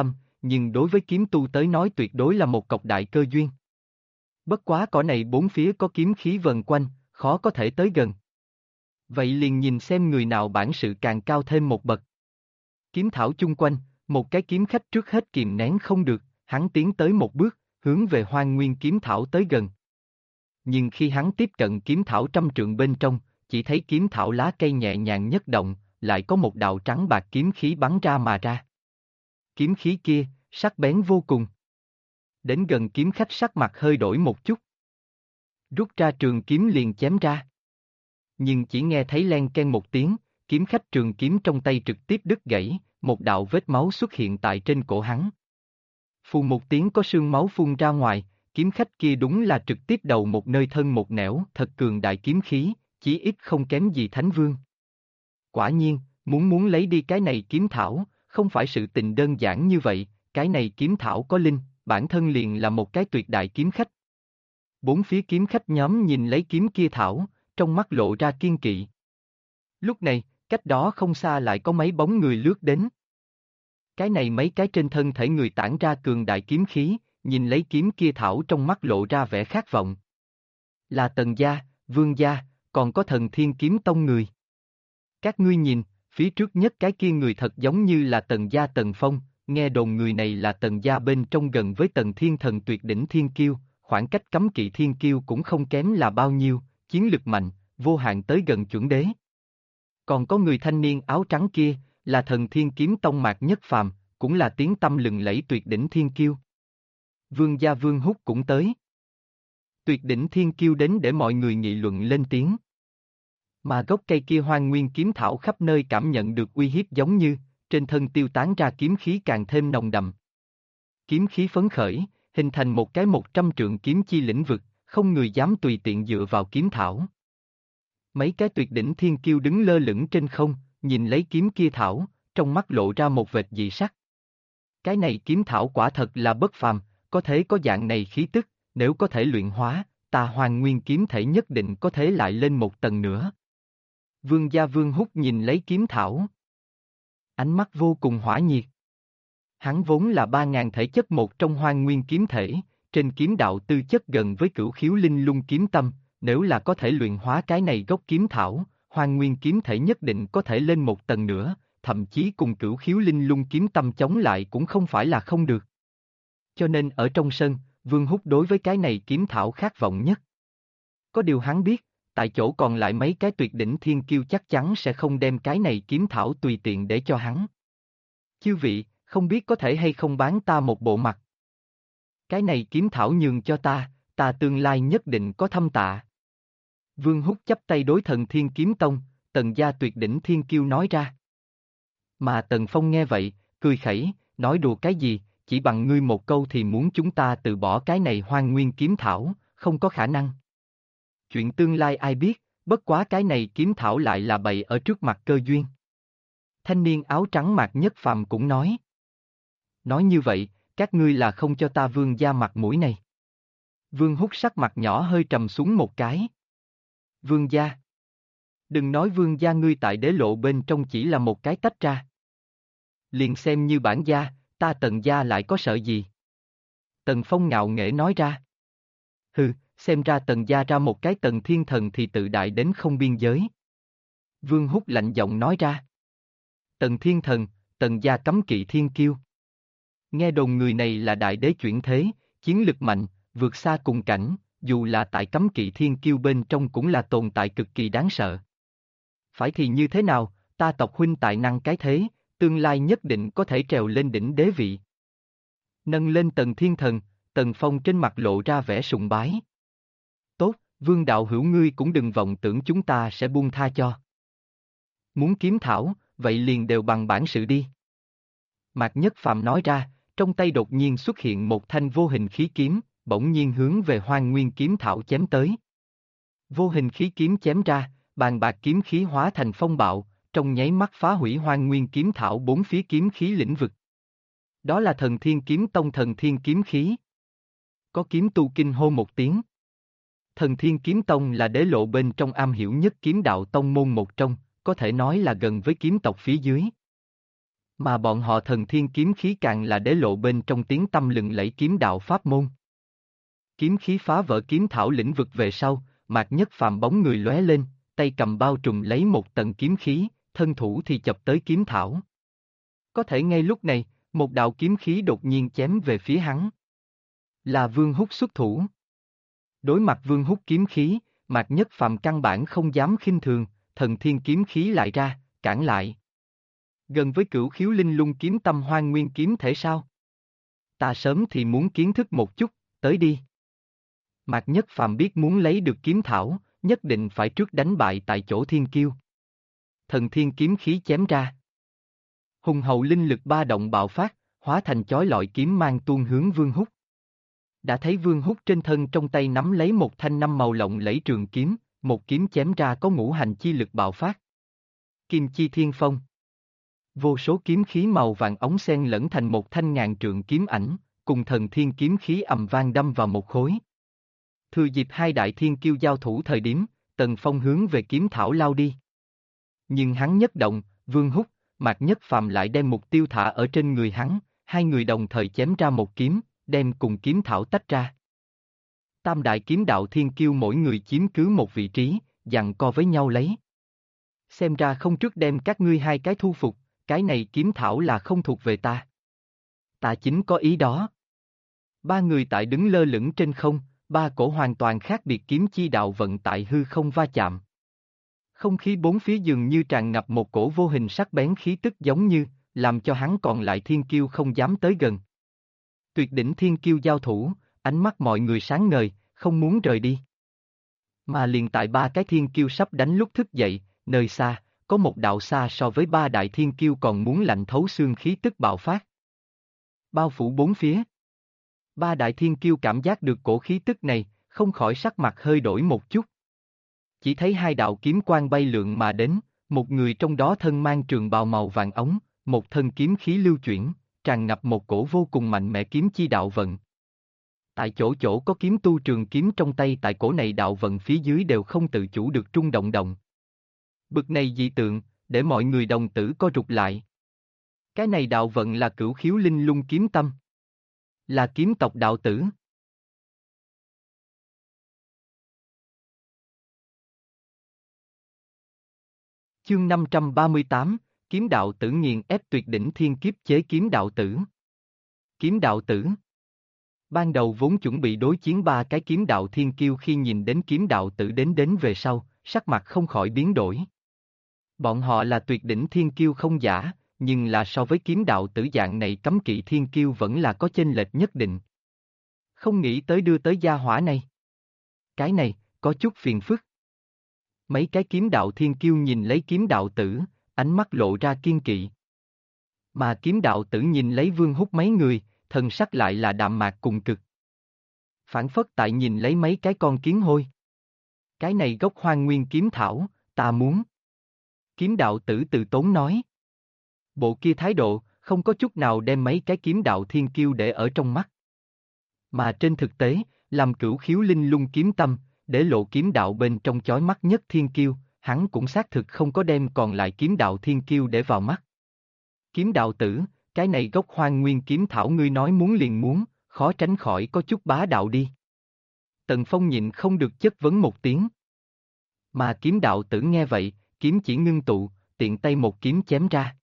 nhưng đối với kiếm tu tới nói tuyệt đối là một cọc đại cơ duyên. Bất quá cỏ này bốn phía có kiếm khí vần quanh, khó có thể tới gần. Vậy liền nhìn xem người nào bản sự càng cao thêm một bậc. Kiếm thảo chung quanh, một cái kiếm khách trước hết kìm nén không được, hắn tiến tới một bước, hướng về Hoang Nguyên kiếm thảo tới gần. Nhưng khi hắn tiếp cận kiếm thảo trăm trượng bên trong, chỉ thấy kiếm thảo lá cây nhẹ nhàng nhất động, lại có một đạo trắng bạc kiếm khí bắn ra mà ra. Kiếm khí kia, sắc bén vô cùng. Đến gần kiếm khách sắc mặt hơi đổi một chút. Rút ra trường kiếm liền chém ra. Nhưng chỉ nghe thấy len ken một tiếng, kiếm khách trường kiếm trong tay trực tiếp đứt gãy, một đạo vết máu xuất hiện tại trên cổ hắn. Phù một tiếng có sương máu phun ra ngoài, kiếm khách kia đúng là trực tiếp đầu một nơi thân một nẻo, thật cường đại kiếm khí, chí ít không kém gì Thánh Vương. Quả nhiên, muốn lấy đi cái này kiếm thảo, không phải sự tình đơn giản như vậy, cái này kiếm thảo có linh, bản thân liền là một cái tuyệt đại kiếm khách. Bốn phía kiếm khách nhóm nhìn lấy kiếm kia thảo, trong mắt lộ ra kiên kỵ. Lúc này, cách đó không xa lại có mấy bóng người lướt đến. Cái này mấy cái trên thân thể người tản ra cường đại kiếm khí, nhìn lấy kiếm kia thảo trong mắt lộ ra vẻ khát vọng. Là Tần gia, Vương gia, còn có Thần Thiên Kiếm Tông người. Các ngươi nhìn, phía trước nhất cái kia người thật giống như là Tần gia Tần Phong, nghe đồn người này là Tần gia bên trong gần với Tần Thiên Thần tuyệt đỉnh Thiên Kiêu, khoảng cách cấm kỵ Thiên Kiêu cũng không kém là bao nhiêu, chiến lực mạnh, vô hạn tới gần chuẩn đế. Còn có người thanh niên áo trắng kia, là Thần Thiên Kiếm Tông Mạc Nhất Phàm, cũng là tiếng tăm lừng lẫy tuyệt đỉnh Thiên Kiêu. Vương gia Vương Húc cũng tới. Tuyệt đỉnh Thiên Kiêu đến để mọi người nghị luận lên tiếng. Mà gốc cây kia Hoang Nguyên kiếm thảo khắp nơi cảm nhận được uy hiếp giống như, trên thân tiêu tán ra kiếm khí càng thêm nồng đậm. Kiếm khí phấn khởi, hình thành một cái 100 trượng kiếm chi lĩnh vực, không người dám tùy tiện dựa vào kiếm thảo. Mấy cái tuyệt đỉnh thiên kiêu đứng lơ lửng trên không, nhìn lấy kiếm kia thảo, trong mắt lộ ra một vệt dị sắc. Cái này kiếm thảo quả thật là bất phàm, có thể có dạng này khí tức, nếu có thể luyện hóa, ta Hoang Nguyên kiếm thể nhất định có thể lại lên một tầng nữa. Vương gia Vương Húc nhìn lấy kiếm thảo. Ánh mắt vô cùng hỏa nhiệt. Hắn vốn là 3.000 thể chất một trong Hoang Nguyên kiếm thể, trên kiếm đạo tư chất gần với Cửu Khiếu Linh Lung kiếm tâm, nếu là có thể luyện hóa cái này gốc kiếm thảo, Hoang Nguyên kiếm thể nhất định có thể lên một tầng nữa, thậm chí cùng Cửu Khiếu Linh Lung kiếm tâm chống lại cũng không phải là không được. Cho nên ở trong sân, Vương Húc đối với cái này kiếm thảo khát vọng nhất. Có điều hắn biết, tại chỗ còn lại mấy cái tuyệt đỉnh thiên kiêu chắc chắn sẽ không đem cái này kiếm thảo tùy tiện để cho hắn. Chư vị, không biết có thể hay không bán ta một bộ mặt. Cái này kiếm thảo nhường cho ta tương lai nhất định có thâm tạ. Vương Húc chắp tay đối Thần Thiên Kiếm Tông, Tần gia tuyệt đỉnh thiên kiêu nói ra. Mà Tần Phong nghe vậy, cười khẩy, nói đùa cái gì, chỉ bằng ngươi một câu thì muốn chúng ta từ bỏ cái này Hoang Nguyên kiếm thảo, không có khả năng. Chuyện tương lai ai biết, bất quá cái này kiếm thảo lại là bày ở trước mặt cơ duyên. Thanh niên áo trắng Mạc Nhất Phàm cũng nói. Nói như vậy, các ngươi là không cho ta Vương gia mặt mũi này. Vương Húc sắc mặt nhỏ hơi trầm xuống một cái. Vương gia. Đừng nói Vương gia ngươi tại đế lộ bên trong chỉ là một cái tách ra. Liền xem như bản gia, ta Tần gia lại có sợ gì? Tần Phong ngạo nghễ nói ra. Hừ, xem ra Tần gia ra một cái Tần Thiên Thần thì tự đại đến không biên giới. Vương Húc lạnh giọng nói ra. Tần Thiên Thần, Tần gia cấm kỵ thiên kiêu. Nghe đồn người này là đại đế chuyển thế, chiến lực mạnh, vượt xa cùng cảnh, dù là tại cấm kỵ thiên kiêu bên trong cũng là tồn tại cực kỳ đáng sợ. Phải thì như thế nào, ta tộc huynh tài năng cái thế, tương lai nhất định có thể trèo lên đỉnh đế vị. Nâng lên Tần Thiên Thần, Tần Phong trên mặt lộ ra vẻ sùng bái. Tốt, Vương đạo hữu ngươi cũng đừng vọng tưởng chúng ta sẽ buông tha cho. Muốn kiếm thảo, vậy liền đều bằng bản sự đi. Mạc Nhất Phàm nói ra, trong tay đột nhiên xuất hiện một thanh vô hình khí kiếm, bỗng nhiên hướng về Hoang Nguyên kiếm thảo chém tới. Vô hình khí kiếm chém ra, bàn bạc kiếm khí hóa thành phong bạo, trong nháy mắt phá hủy Hoang Nguyên kiếm thảo bốn phía kiếm khí lĩnh vực. Đó là Thần Thiên Kiếm Tông Thần Thiên kiếm khí. Có kiếm tu kinh hô một tiếng. Thần Thiên Kiếm Tông là đế lộ bên trong am hiểu nhất kiếm đạo tông môn một trong, có thể nói là gần với kiếm tộc phía dưới. Mà bọn họ thần thiên kiếm khí càng là để lộ bên trong tiếng tăm lừng lẫy kiếm đạo pháp môn. Kiếm khí phá vỡ kiếm thảo lĩnh vực về sau, Mạc Nhất Phàm bóng người lóe lên, tay cầm bao trùm lấy một tầng kiếm khí, thân thủ thì chập tới kiếm thảo. Có thể ngay lúc này, một đạo kiếm khí đột nhiên chém về phía hắn. Là Vương Húc xuất thủ. Đối mặt Vương Húc kiếm khí, Mạc Nhất Phàm căn bản không dám khinh thường, thần thiên kiếm khí lại ra, cản lại. Gần với Cửu Khiếu Linh Lung kiếm tâm hoang nguyên kiếm thể sao? Ta sớm thì muốn kiến thức một chút, tới đi. Mạc Nhất Phàm biết muốn lấy được kiếm thảo, nhất định phải trước đánh bại tại chỗ thiên kiêu. Thần thiên kiếm khí chém ra. Hùng hậu linh lực ba động bạo phát, hóa thành chói lọi kiếm mang tuôn hướng Vương Húc. Đã thấy Vương Húc trên thân trong tay nắm lấy một thanh năm màu lộng lẫy trường kiếm, một kiếm chém ra có ngũ hành chi lực bạo phát. Kim chi thiên phong. Vô số kiếm khí màu vàng ống xen lẫn thành một thanh ngàn trượng kiếm ảnh, cùng thần thiên kiếm khí ầm vang đâm vào một khối. Thừa dịp hai đại thiên kiêu giao thủ thời điểm, Tần Phong hướng về kiếm thảo lao đi. Nhưng hắn nhất động, Vương Húc, Mạc Nhất Phàm lại đem mục tiêu thả ở trên người hắn, hai người đồng thời chém ra một kiếm, đem cùng kiếm thảo tách ra. Tam đại kiếm đạo thiên kiêu mỗi người chiếm cứ một vị trí, giằng co với nhau lấy. Xem ra không trước đem các ngươi hai cái thu phục, cái này kiếm thảo là không thuộc về ta. Ta chính có ý đó. Ba người tại đứng lơ lửng trên không, ba cổ hoàn toàn khác biệt kiếm chi đạo vận tại hư không va chạm. Không khí bốn phía dường như tràn ngập một cổ vô hình sắc bén khí tức giống như, làm cho hắn còn lại thiên kiêu không dám tới gần. Tuyệt đỉnh thiên kiêu giao thủ, ánh mắt mọi người sáng ngời, không muốn rời đi. Mà liền tại ba cái thiên kiêu sắp đánh lúc thức dậy, nơi xa, có một đạo xa so với ba đại thiên kiêu còn muốn lạnh thấu xương khí tức bạo phát. Bao phủ bốn phía. Ba đại thiên kiêu cảm giác được cổ khí tức này, không khỏi sắc mặt hơi đổi một chút. Chỉ thấy hai đạo kiếm quang bay lượn mà đến, một người trong đó thân mang trường bào màu vàng ống, một thân kiếm khí lưu chuyển, tràn ngập một cổ vô cùng mạnh mẽ kiếm chi đạo vận. Tại chỗ chỗ có kiếm tu trường kiếm trong tay tại cổ này đạo vận phía dưới đều không tự chủ được rung động động. Bực này dị tượng, để mọi người đồng tử co rụt lại. Cái này đạo vận là Cửu Khiếu Linh Lung kiếm tâm. Là kiếm tộc đạo tử. Chương 538, kiếm đạo tử nghiền ép tuyệt đỉnh thiên kiếp chế kiếm đạo tử. Kiếm đạo tử. Ban đầu vốn chuẩn bị đối chiến ba cái kiếm đạo thiên kiêu khi nhìn đến kiếm đạo tử đến về sau, sắc mặt không khỏi biến đổi. Bọn họ là tuyệt đỉnh thiên kiêu không giả, nhưng là so với kiếm đạo tử dạng này cấm kỵ thiên kiêu vẫn là có chênh lệch nhất định. Không nghĩ tới đưa tới gia hỏa này. Cái này, có chút phiền phức. Mấy cái kiếm đạo thiên kiêu nhìn lấy kiếm đạo tử, ánh mắt lộ ra kiên kỵ. Mà kiếm đạo tử nhìn lấy Vương Húc mấy người, thần sắc lại là đạm mạc cùng cực. Phản phất tại nhìn lấy mấy cái con kiến hôi. Cái này gốc hoang nguyên kiếm thảo, ta muốn. Kiếm đạo tử từ tốn nói. Bộ kia thái độ, không có chút nào đem mấy cái kiếm đạo thiên kiêu để ở trong mắt. Mà trên thực tế, làm Cửu Khiếu Linh Lung kiếm tâm, để lộ kiếm đạo bên trong chói mắt nhất thiên kiêu, hắn cũng xác thực không có đem còn lại kiếm đạo thiên kiêu để vào mắt. Kiếm đạo tử, cái này gốc hoang nguyên kiếm thảo ngươi nói muốn liền muốn, khó tránh khỏi có chút bá đạo đi. Tần Phong nhịn không được chất vấn một tiếng. Mà kiếm đạo tử nghe vậy, kiếm chỉ ngưng tụ, tiện tay một kiếm chém ra.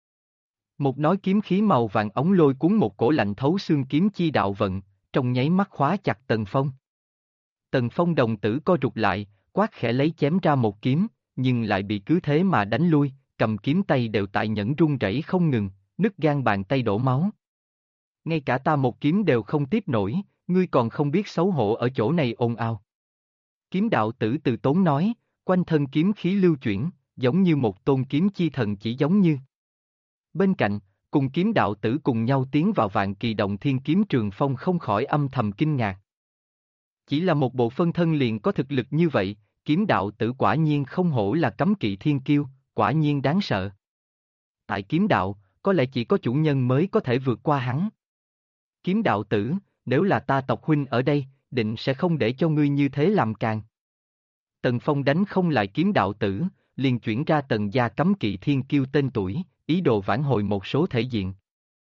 Một nói kiếm khí màu vàng ống lôi cuốn một cổ lạnh thấu xương kiếm chi đạo vận, trong nháy mắt khóa chặt Tần Phong. Tần Phong đồng tử co rụt lại, quát khẽ lấy chém ra một kiếm, nhưng lại bị cứ thế mà đánh lui, cầm kiếm tay đều tại nhẫn run rẩy không ngừng, nứt gan bàn tay đổ máu. Ngay cả ta một kiếm đều không tiếp nổi, ngươi còn không biết xấu hổ ở chỗ này ồn ào. Kiếm đạo tử từ tốn nói, quanh thân kiếm khí lưu chuyển, giống như một tôn kiếm chi thần chỉ giống như. Bên cạnh, cùng kiếm đạo tử cùng nhau tiến vào Vạn Kỳ Động Thiên Kiếm Trường Phong không khỏi âm thầm kinh ngạc. Chỉ là một bộ phân thân liền có thực lực như vậy, kiếm đạo tử quả nhiên không hổ là cấm kỵ thiên kiêu, quả nhiên đáng sợ. Tại kiếm đạo, có lẽ chỉ có chủ nhân mới có thể vượt qua hắn. Kiếm đạo tử, nếu là ta tộc huynh ở đây, định sẽ không để cho ngươi như thế làm càng. Tần Phong đánh không lại kiếm đạo tử, liền chuyển ra Tần gia cấm kỵ thiên kiêu tên tuổi, ý đồ vãn hồi một số thể diện.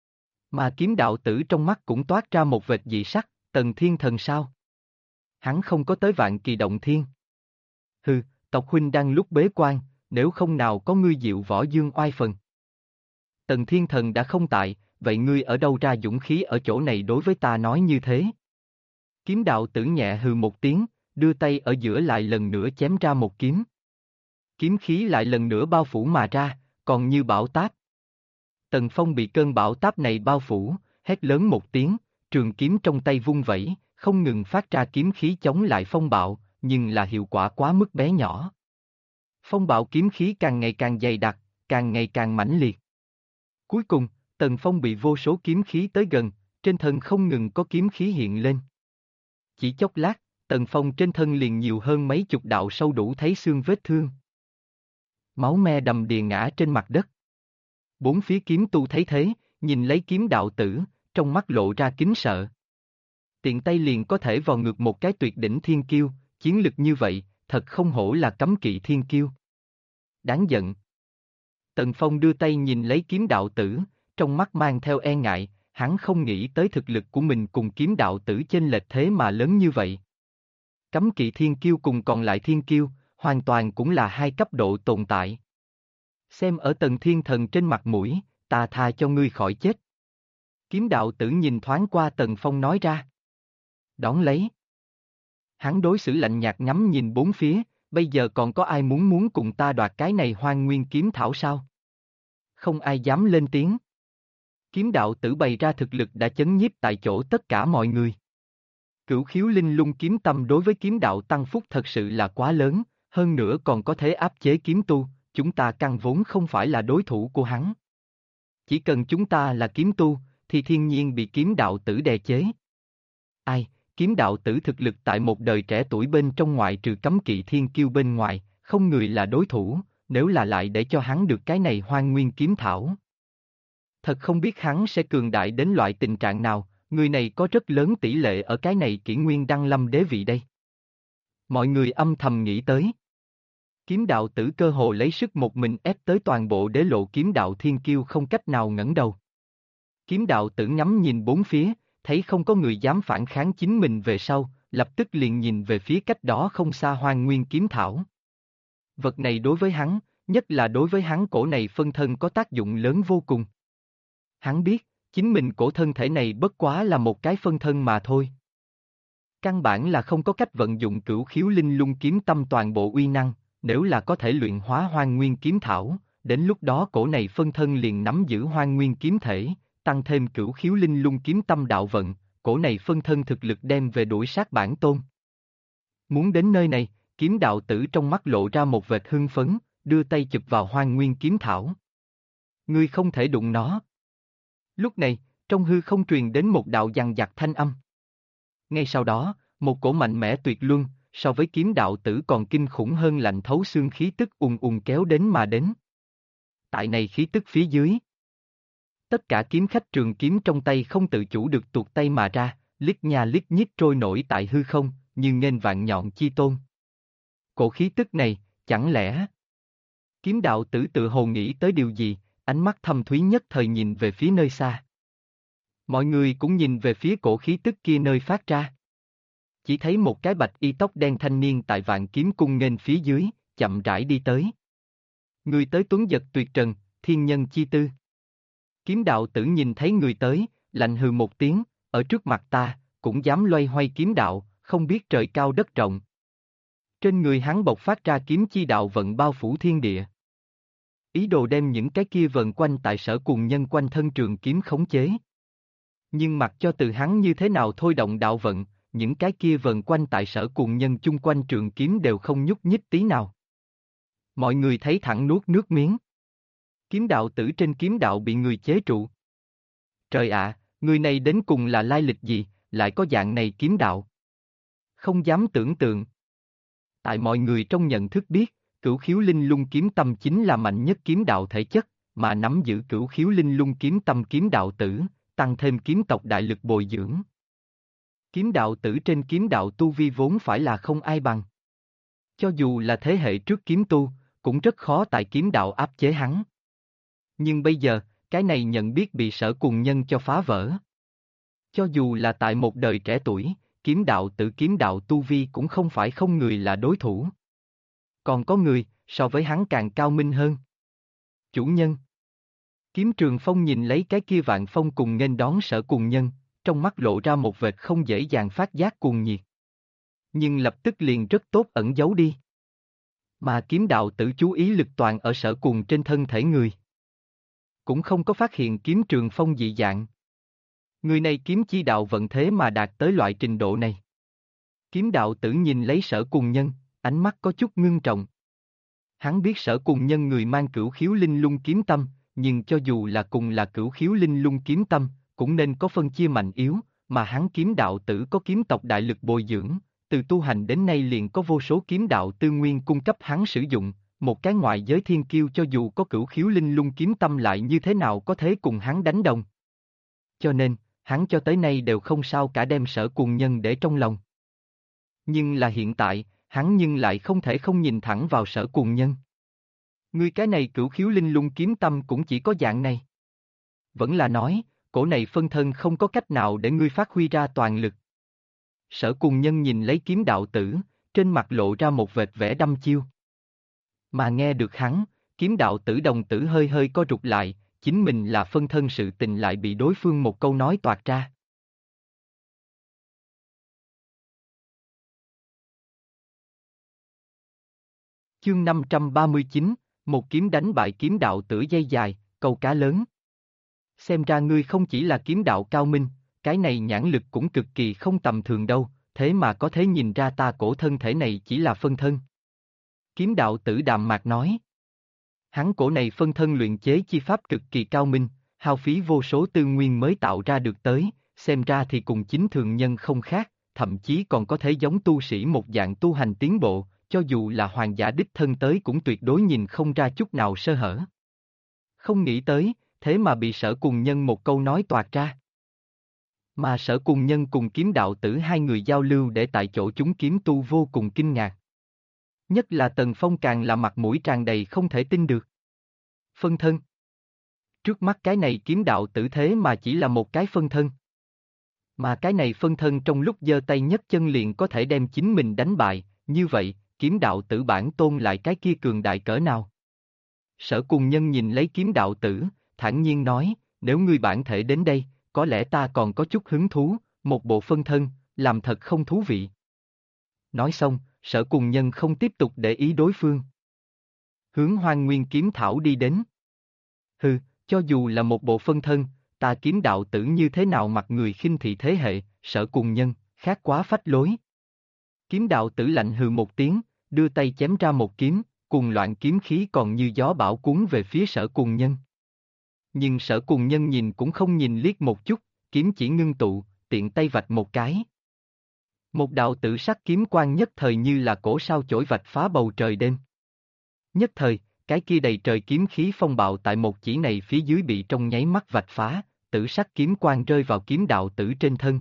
Mà kiếm đạo tử trong mắt cũng toát ra một vệt dị sắc, Tần Thiên Thần sao? Hắn không có tới Vạn Kỳ Động Thiên. Hừ, tộc huynh đang lúc bế quan, nếu không nào có ngươi diệu võ dương oai phần. Tần Thiên Thần đã không tại, vậy ngươi ở đâu ra dũng khí ở chỗ này đối với ta nói như thế? Kiếm đạo tử nhẹ hừ một tiếng, đưa tay ở giữa lại lần nữa chém ra một kiếm. Kiếm khí lại lần nữa bao phủ mà ra, còn như bão táp. Tần Phong bị cơn bão táp này bao phủ, hét lớn một tiếng, trường kiếm trong tay vung vẩy, không ngừng phát ra kiếm khí chống lại phong bạo, nhưng là hiệu quả quá mức bé nhỏ. Phong bạo kiếm khí càng ngày càng dày đặc, càng ngày càng mãnh liệt. Cuối cùng, Tần Phong bị vô số kiếm khí tới gần, trên thân không ngừng có kiếm khí hiện lên. Chỉ chốc lát, Tần Phong trên thân liền nhiều hơn mấy chục đạo sâu đủ thấy xương vết thương. Máu me đầm đìa ngã trên mặt đất. Bốn phía kiếm tu thấy thế, nhìn lấy kiếm đạo tử, trong mắt lộ ra kính sợ. Tiện tay liền có thể vào ngược một cái tuyệt đỉnh thiên kiêu, chiến lực như vậy, thật không hổ là cấm kỵ thiên kiêu. Đáng giận. Tần Phong đưa tay nhìn lấy kiếm đạo tử, trong mắt mang theo e ngại, hắn không nghĩ tới thực lực của mình cùng kiếm đạo tử chênh lệch thế mà lớn như vậy. Cấm kỵ thiên kiêu cùng còn lại thiên kiêu, hoàn toàn cũng là hai cấp độ tồn tại. Xem ở Tần Thiên Thần trên mặt mũi, ta tha cho ngươi khỏi chết. Kiếm đạo tử nhìn thoáng qua Tần Phong nói ra. Đón lấy. Hắn đối xử lạnh nhạt ngắm nhìn bốn phía, bây giờ còn có ai muốn cùng ta đoạt cái này hoang nguyên kiếm thảo sao? Không ai dám lên tiếng. Kiếm đạo tử bày ra thực lực đã chấn nhiếp tại chỗ tất cả mọi người. Cửu khiếu linh lung kiếm tâm đối với kiếm đạo tăng phúc thật sự là quá lớn, hơn nữa còn có thể áp chế kiếm tu, chúng ta căn vốn không phải là đối thủ của hắn. Chỉ cần chúng ta là kiếm tu, thì thiên nhiên bị kiếm đạo tử đè chế. Ai, kiếm đạo tử thực lực tại một đời trẻ tuổi bên trong ngoại trừ cấm kỵ thiên kiêu bên ngoài, không người là đối thủ, nếu là lại để cho hắn được cái này hoang nguyên kiếm thảo. Thật không biết hắn sẽ cường đại đến loại tình trạng nào, người này có rất lớn tỷ lệ ở cái này kỷ nguyên đăng lâm đế vị đây. Mọi người âm thầm nghĩ tới. Kiếm đạo tử cơ hồ lấy sức một mình ép tới toàn bộ đế lộ kiếm đạo thiên kiêu không cách nào ngẩng đầu. Kiếm đạo tử ngắm nhìn bốn phía, thấy không có người dám phản kháng chính mình về sau, lập tức liền nhìn về phía cách đó không xa hoang nguyên kiếm thảo. Vật này đối với hắn, nhất là đối với hắn cổ này phân thân có tác dụng lớn vô cùng. Hắn biết, chính mình cổ thân thể này bất quá là một cái phân thân mà thôi. Căn bản là không có cách vận dụng cửu khiếu linh lung kiếm tâm toàn bộ uy năng, nếu là có thể luyện hóa hoang nguyên kiếm thảo, đến lúc đó cổ này phân thân liền nắm giữ hoang nguyên kiếm thể, tăng thêm cửu khiếu linh lung kiếm tâm đạo vận, cổ này phân thân thực lực đem về đuổi sát bản tôn. Muốn đến nơi này, kiếm đạo tử trong mắt lộ ra một vệt hưng phấn, đưa tay chụp vào hoang nguyên kiếm thảo. Ngươi không thể đụng nó. Lúc này, trong hư không truyền đến một đạo dằng dặc thanh âm. Ngay sau đó, một cổ mạnh mẽ tuyệt luân, so với kiếm đạo tử còn kinh khủng hơn lạnh thấu xương khí tức kéo đến mà đến. Tại này khí tức phía dưới. Tất cả kiếm khách trường kiếm trong tay không tự chủ được tuột tay mà ra, lít nha lít nhít trôi nổi tại hư không, như nghênh vạn nhọn chi tôn. Cổ khí tức này, chẳng lẽ... Kiếm đạo tử tự hồ nghĩ tới điều gì, ánh mắt thâm thúy nhất thời nhìn về phía nơi xa. Mọi người cũng nhìn về phía cổ khí tức kia nơi phát ra. Chỉ thấy một cái bạch y tóc đen thanh niên tại vạn kiếm cung nghênh phía dưới, chậm rãi đi tới. Người tới tuấn giật tuyệt trần, thiên nhân chi tư. Kiếm đạo tử nhìn thấy người tới, lạnh hừ một tiếng, ở trước mặt ta, cũng dám loay hoay kiếm đạo, không biết trời cao đất rộng. Trên người hắn bộc phát ra kiếm chi đạo vận bao phủ thiên địa. Ý đồ đem những cái kia vần quanh tại sở cùng nhân quanh thân trường kiếm khống chế. Nhưng mặc cho từ hắn như thế nào thôi động đạo vận, những cái kia vần quanh tại sở cùng nhân chung quanh trường kiếm đều không nhúc nhích tí nào. Mọi người thấy thẳng nuốt nước miếng. Kiếm đạo tử trên kiếm đạo bị người chế trụ. Trời ạ, người này đến cùng là lai lịch gì, lại có dạng này kiếm đạo. Không dám tưởng tượng. Tại mọi người trong nhận thức biết, cửu khiếu linh lung kiếm tâm chính là mạnh nhất kiếm đạo thể chất, mà nắm giữ cửu khiếu linh lung kiếm tâm kiếm đạo tử, tăng thêm kiếm tộc đại lực bồi dưỡng. Kiếm đạo tử trên kiếm đạo tu vi vốn phải là không ai bằng. Cho dù là thế hệ trước kiếm tu, cũng rất khó tại kiếm đạo áp chế hắn. Nhưng bây giờ, cái này nhận biết bị Sở Cùng Nhân cho phá vỡ. Cho dù là tại một đời trẻ tuổi, kiếm đạo tu vi cũng không phải không người là đối thủ. Còn có người, so với hắn càng cao minh hơn. Chủ nhân. Kiếm Trường Phong nhìn lấy cái kia Vạn Phong cùng nghênh đón Sở Cùng Nhân, trong mắt lộ ra một vệt không dễ dàng phát giác cuồng nhiệt. Nhưng lập tức liền rất tốt ẩn giấu đi. Mà kiếm đạo tử chú ý lực toàn ở Sở Cùng trên thân thể người. Cũng không có phát hiện Kiếm Trường Phong dị dạng. Người này kiếm chi đạo vận thế mà đạt tới loại trình độ này. Kiếm đạo tử nhìn lấy Sở Cùng Nhân, ánh mắt có chút ngưng trọng. Hắn biết Sở Cùng Nhân người mang cửu khiếu linh lung kiếm tâm, nhưng cho dù là cùng là cửu khiếu linh lung kiếm tâm, cũng nên có phân chia mạnh yếu, mà hắn kiếm đạo tử có kiếm tộc đại lực bồi dưỡng, từ tu hành đến nay liền có vô số kiếm đạo tư nguyên cung cấp hắn sử dụng, một cái ngoại giới thiên kiêu cho dù có cửu khiếu linh lung kiếm tâm lại như thế nào có thể cùng hắn đánh đồng. Cho nên, hắn cho tới nay đều không sao cả đem Sở Cùng Nhân để trong lòng. Nhưng là hiện tại, hắn nhưng lại không thể không nhìn thẳng vào Sở Cùng Nhân. Ngươi cái này cửu khiếu linh lung kiếm tâm cũng chỉ có dạng này. Vẫn là nói, cổ này phân thân không có cách nào để ngươi phát huy ra toàn lực. Sở Cùng Nhân nhìn lấy kiếm đạo tử, trên mặt lộ ra một vệt vẻ đăm chiêu. Mà nghe được hắn, kiếm đạo tử đồng tử hơi hơi co rụt lại, chính mình là phân thân sự tình lại bị đối phương một câu nói toạc ra. Chương 539, một kiếm đánh bại kiếm đạo tử dây dài, câu cá lớn. Xem ra ngươi không chỉ là kiếm đạo cao minh, cái này nhãn lực cũng cực kỳ không tầm thường đâu, thế mà có thể nhìn ra ta cổ thân thể này chỉ là phân thân. Kiếm đạo tử đạm mạc nói. Hắn cổ này phân thân luyện chế chi pháp cực kỳ cao minh, hao phí vô số tư nguyên mới tạo ra được tới, xem ra thì cùng chính thường nhân không khác, thậm chí còn có thể giống tu sĩ một dạng tu hành tiến bộ, cho dù là hoàng giả đích thân tới cũng tuyệt đối nhìn không ra chút nào sơ hở. Không nghĩ tới, thế mà bị Sở Cùng Nhân một câu nói toạc ra. Mà Sở Cùng Nhân cùng kiếm đạo tử hai người giao lưu để tại chỗ chúng kiếm tu vô cùng kinh ngạc. Nhất là Tần Phong càng là mặt mũi tràn đầy không thể tin được. Phân thân. Trước mắt cái này kiếm đạo tử thế mà chỉ là một cái phân thân. Mà cái này phân thân trong lúc giơ tay nhấc chân liền có thể đem chính mình đánh bại, như vậy, kiếm đạo tử bản tôn lại cái kia cường đại cỡ nào? Sở Cùng Nhân nhìn lấy kiếm đạo tử, thản nhiên nói, nếu ngươi bản thể đến đây, có lẽ ta còn có chút hứng thú, một bộ phân thân, làm thật không thú vị. Nói xong, Sở Cùng Nhân không tiếp tục để ý đối phương. Hướng Hoang Nguyên kiếm thảo đi đến. Hừ, cho dù là một bộ phân thân, ta kiếm đạo tử như thế nào mặc người khinh thị thế hệ, Sở Cùng Nhân, khác quá phách lối. Kiếm đạo tử lạnh hừ một tiếng, đưa tay chém ra một kiếm, cùng loạn kiếm khí còn như gió bão cuốn về phía Sở Cùng Nhân. Nhưng Sở Cùng Nhân nhìn cũng không nhìn liếc một chút, kiếm chỉ ngưng tụ, tiện tay vạch một cái. Một đạo tử sắc kiếm quang nhất thời như là cổ sao chổi vạch phá bầu trời đêm. Nhất thời, cái kia đầy trời kiếm khí phong bạo tại một chỉ này phía dưới bị trong nháy mắt vạch phá, tử sắc kiếm quang rơi vào kiếm đạo tử trên thân.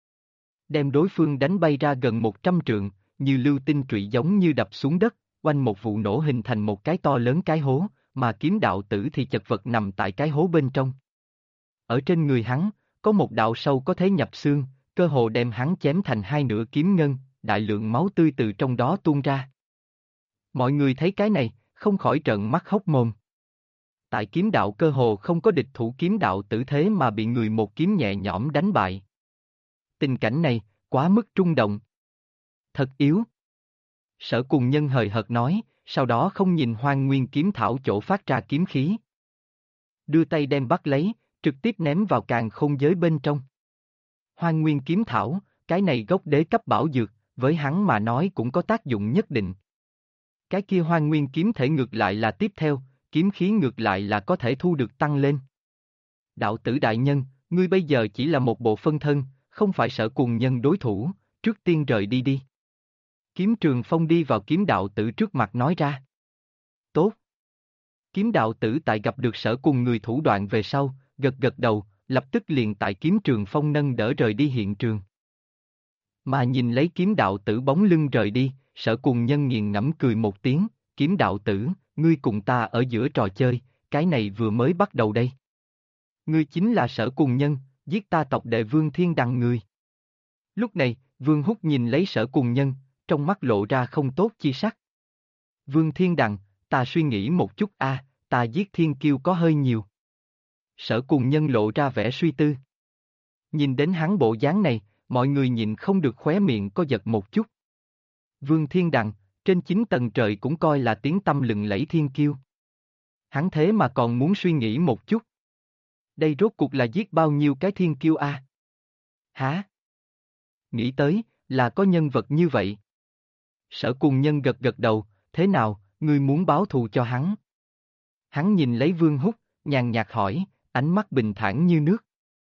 Đem đối phương đánh bay ra gần 100 trượng, như lưu tinh trụy giống như đập xuống đất, oanh một vụ nổ hình thành một cái to lớn cái hố, mà kiếm đạo tử thì chật vật nằm tại cái hố bên trong. Ở trên người hắn, có một đạo sâu có thể nhập xương, cơ hồ đem hắn chém thành hai nửa kiếm ngân, đại lượng máu tươi từ trong đó tuôn ra. Mọi người thấy cái này, không khỏi trợn mắt hốc mồm. Tại kiếm đạo cơ hồ không có địch thủ kiếm đạo tử thế mà bị người một kiếm nhẹ nhõm đánh bại. Tình cảnh này, quá mức trung động. Thật yếu. Sở Cùng Nhân hời hợt nói, sau đó không nhìn Hoang Nguyên kiếm thảo chỗ phát ra kiếm khí. Đưa tay đem bắt lấy, trực tiếp ném vào càn khôn giới bên trong. Hoang Nguyên kiếm thảo, cái này gốc đế cấp bảo dược, với hắn mà nói cũng có tác dụng nhất định. Cái kia Hoang Nguyên kiếm thể ngược lại là tiếp theo, kiếm khí ngược lại là có thể thu được tăng lên. Đạo tử đại nhân, ngươi bây giờ chỉ là một bộ phân thân, không phải Sở Cùng Nhân đối thủ, trước tiên rời đi đi. Kiếm Trường Phong đi vào kiếm đạo tử trước mặt nói ra. Tốt. Kiếm đạo tử tại gặp được Sở Cùng người thủ đoạn về sau, gật gật đầu, lập tức liền tại kiếm Trường Phong nâng đỡ rời đi hiện trường. Mà nhìn lấy kiếm đạo tử bóng lưng rời đi, Sở Cùng Nhân nghiền ngẫm cười một tiếng, kiếm đạo tử, ngươi cùng ta ở giữa trò chơi, cái này vừa mới bắt đầu đây. Ngươi chính là Sở Cùng Nhân, giết ta tộc đệ Vương Thiên Đằng người. Lúc này, Vương Húc nhìn lấy Sở Cùng Nhân, trong mắt lộ ra không tốt chi sắc. Vương Thiên Đằng, ta suy nghĩ một chút ta giết Thiên Kiêu có hơi nhiều. Sở Cùng Nhân lộ ra vẻ suy tư. Nhìn đến hắn bộ dáng này, mọi người nhịn không được khóe miệng có giật một chút. Vương Thiên Đằng, trên 9 tầng trời cũng coi là tiếng tăm lừng lẫy thiên kiêu. Hắn thế mà còn muốn suy nghĩ một chút. Đây rốt cuộc là giết bao nhiêu cái thiên kiêu Hả? Nghĩ tới, là có nhân vật như vậy. Sở Cùng Nhân gật gật đầu, thế nào, ngươi muốn báo thù cho hắn? Hắn nhìn lấy Vương Húc, nhàn nhạt hỏi, ánh mắt bình thản như nước.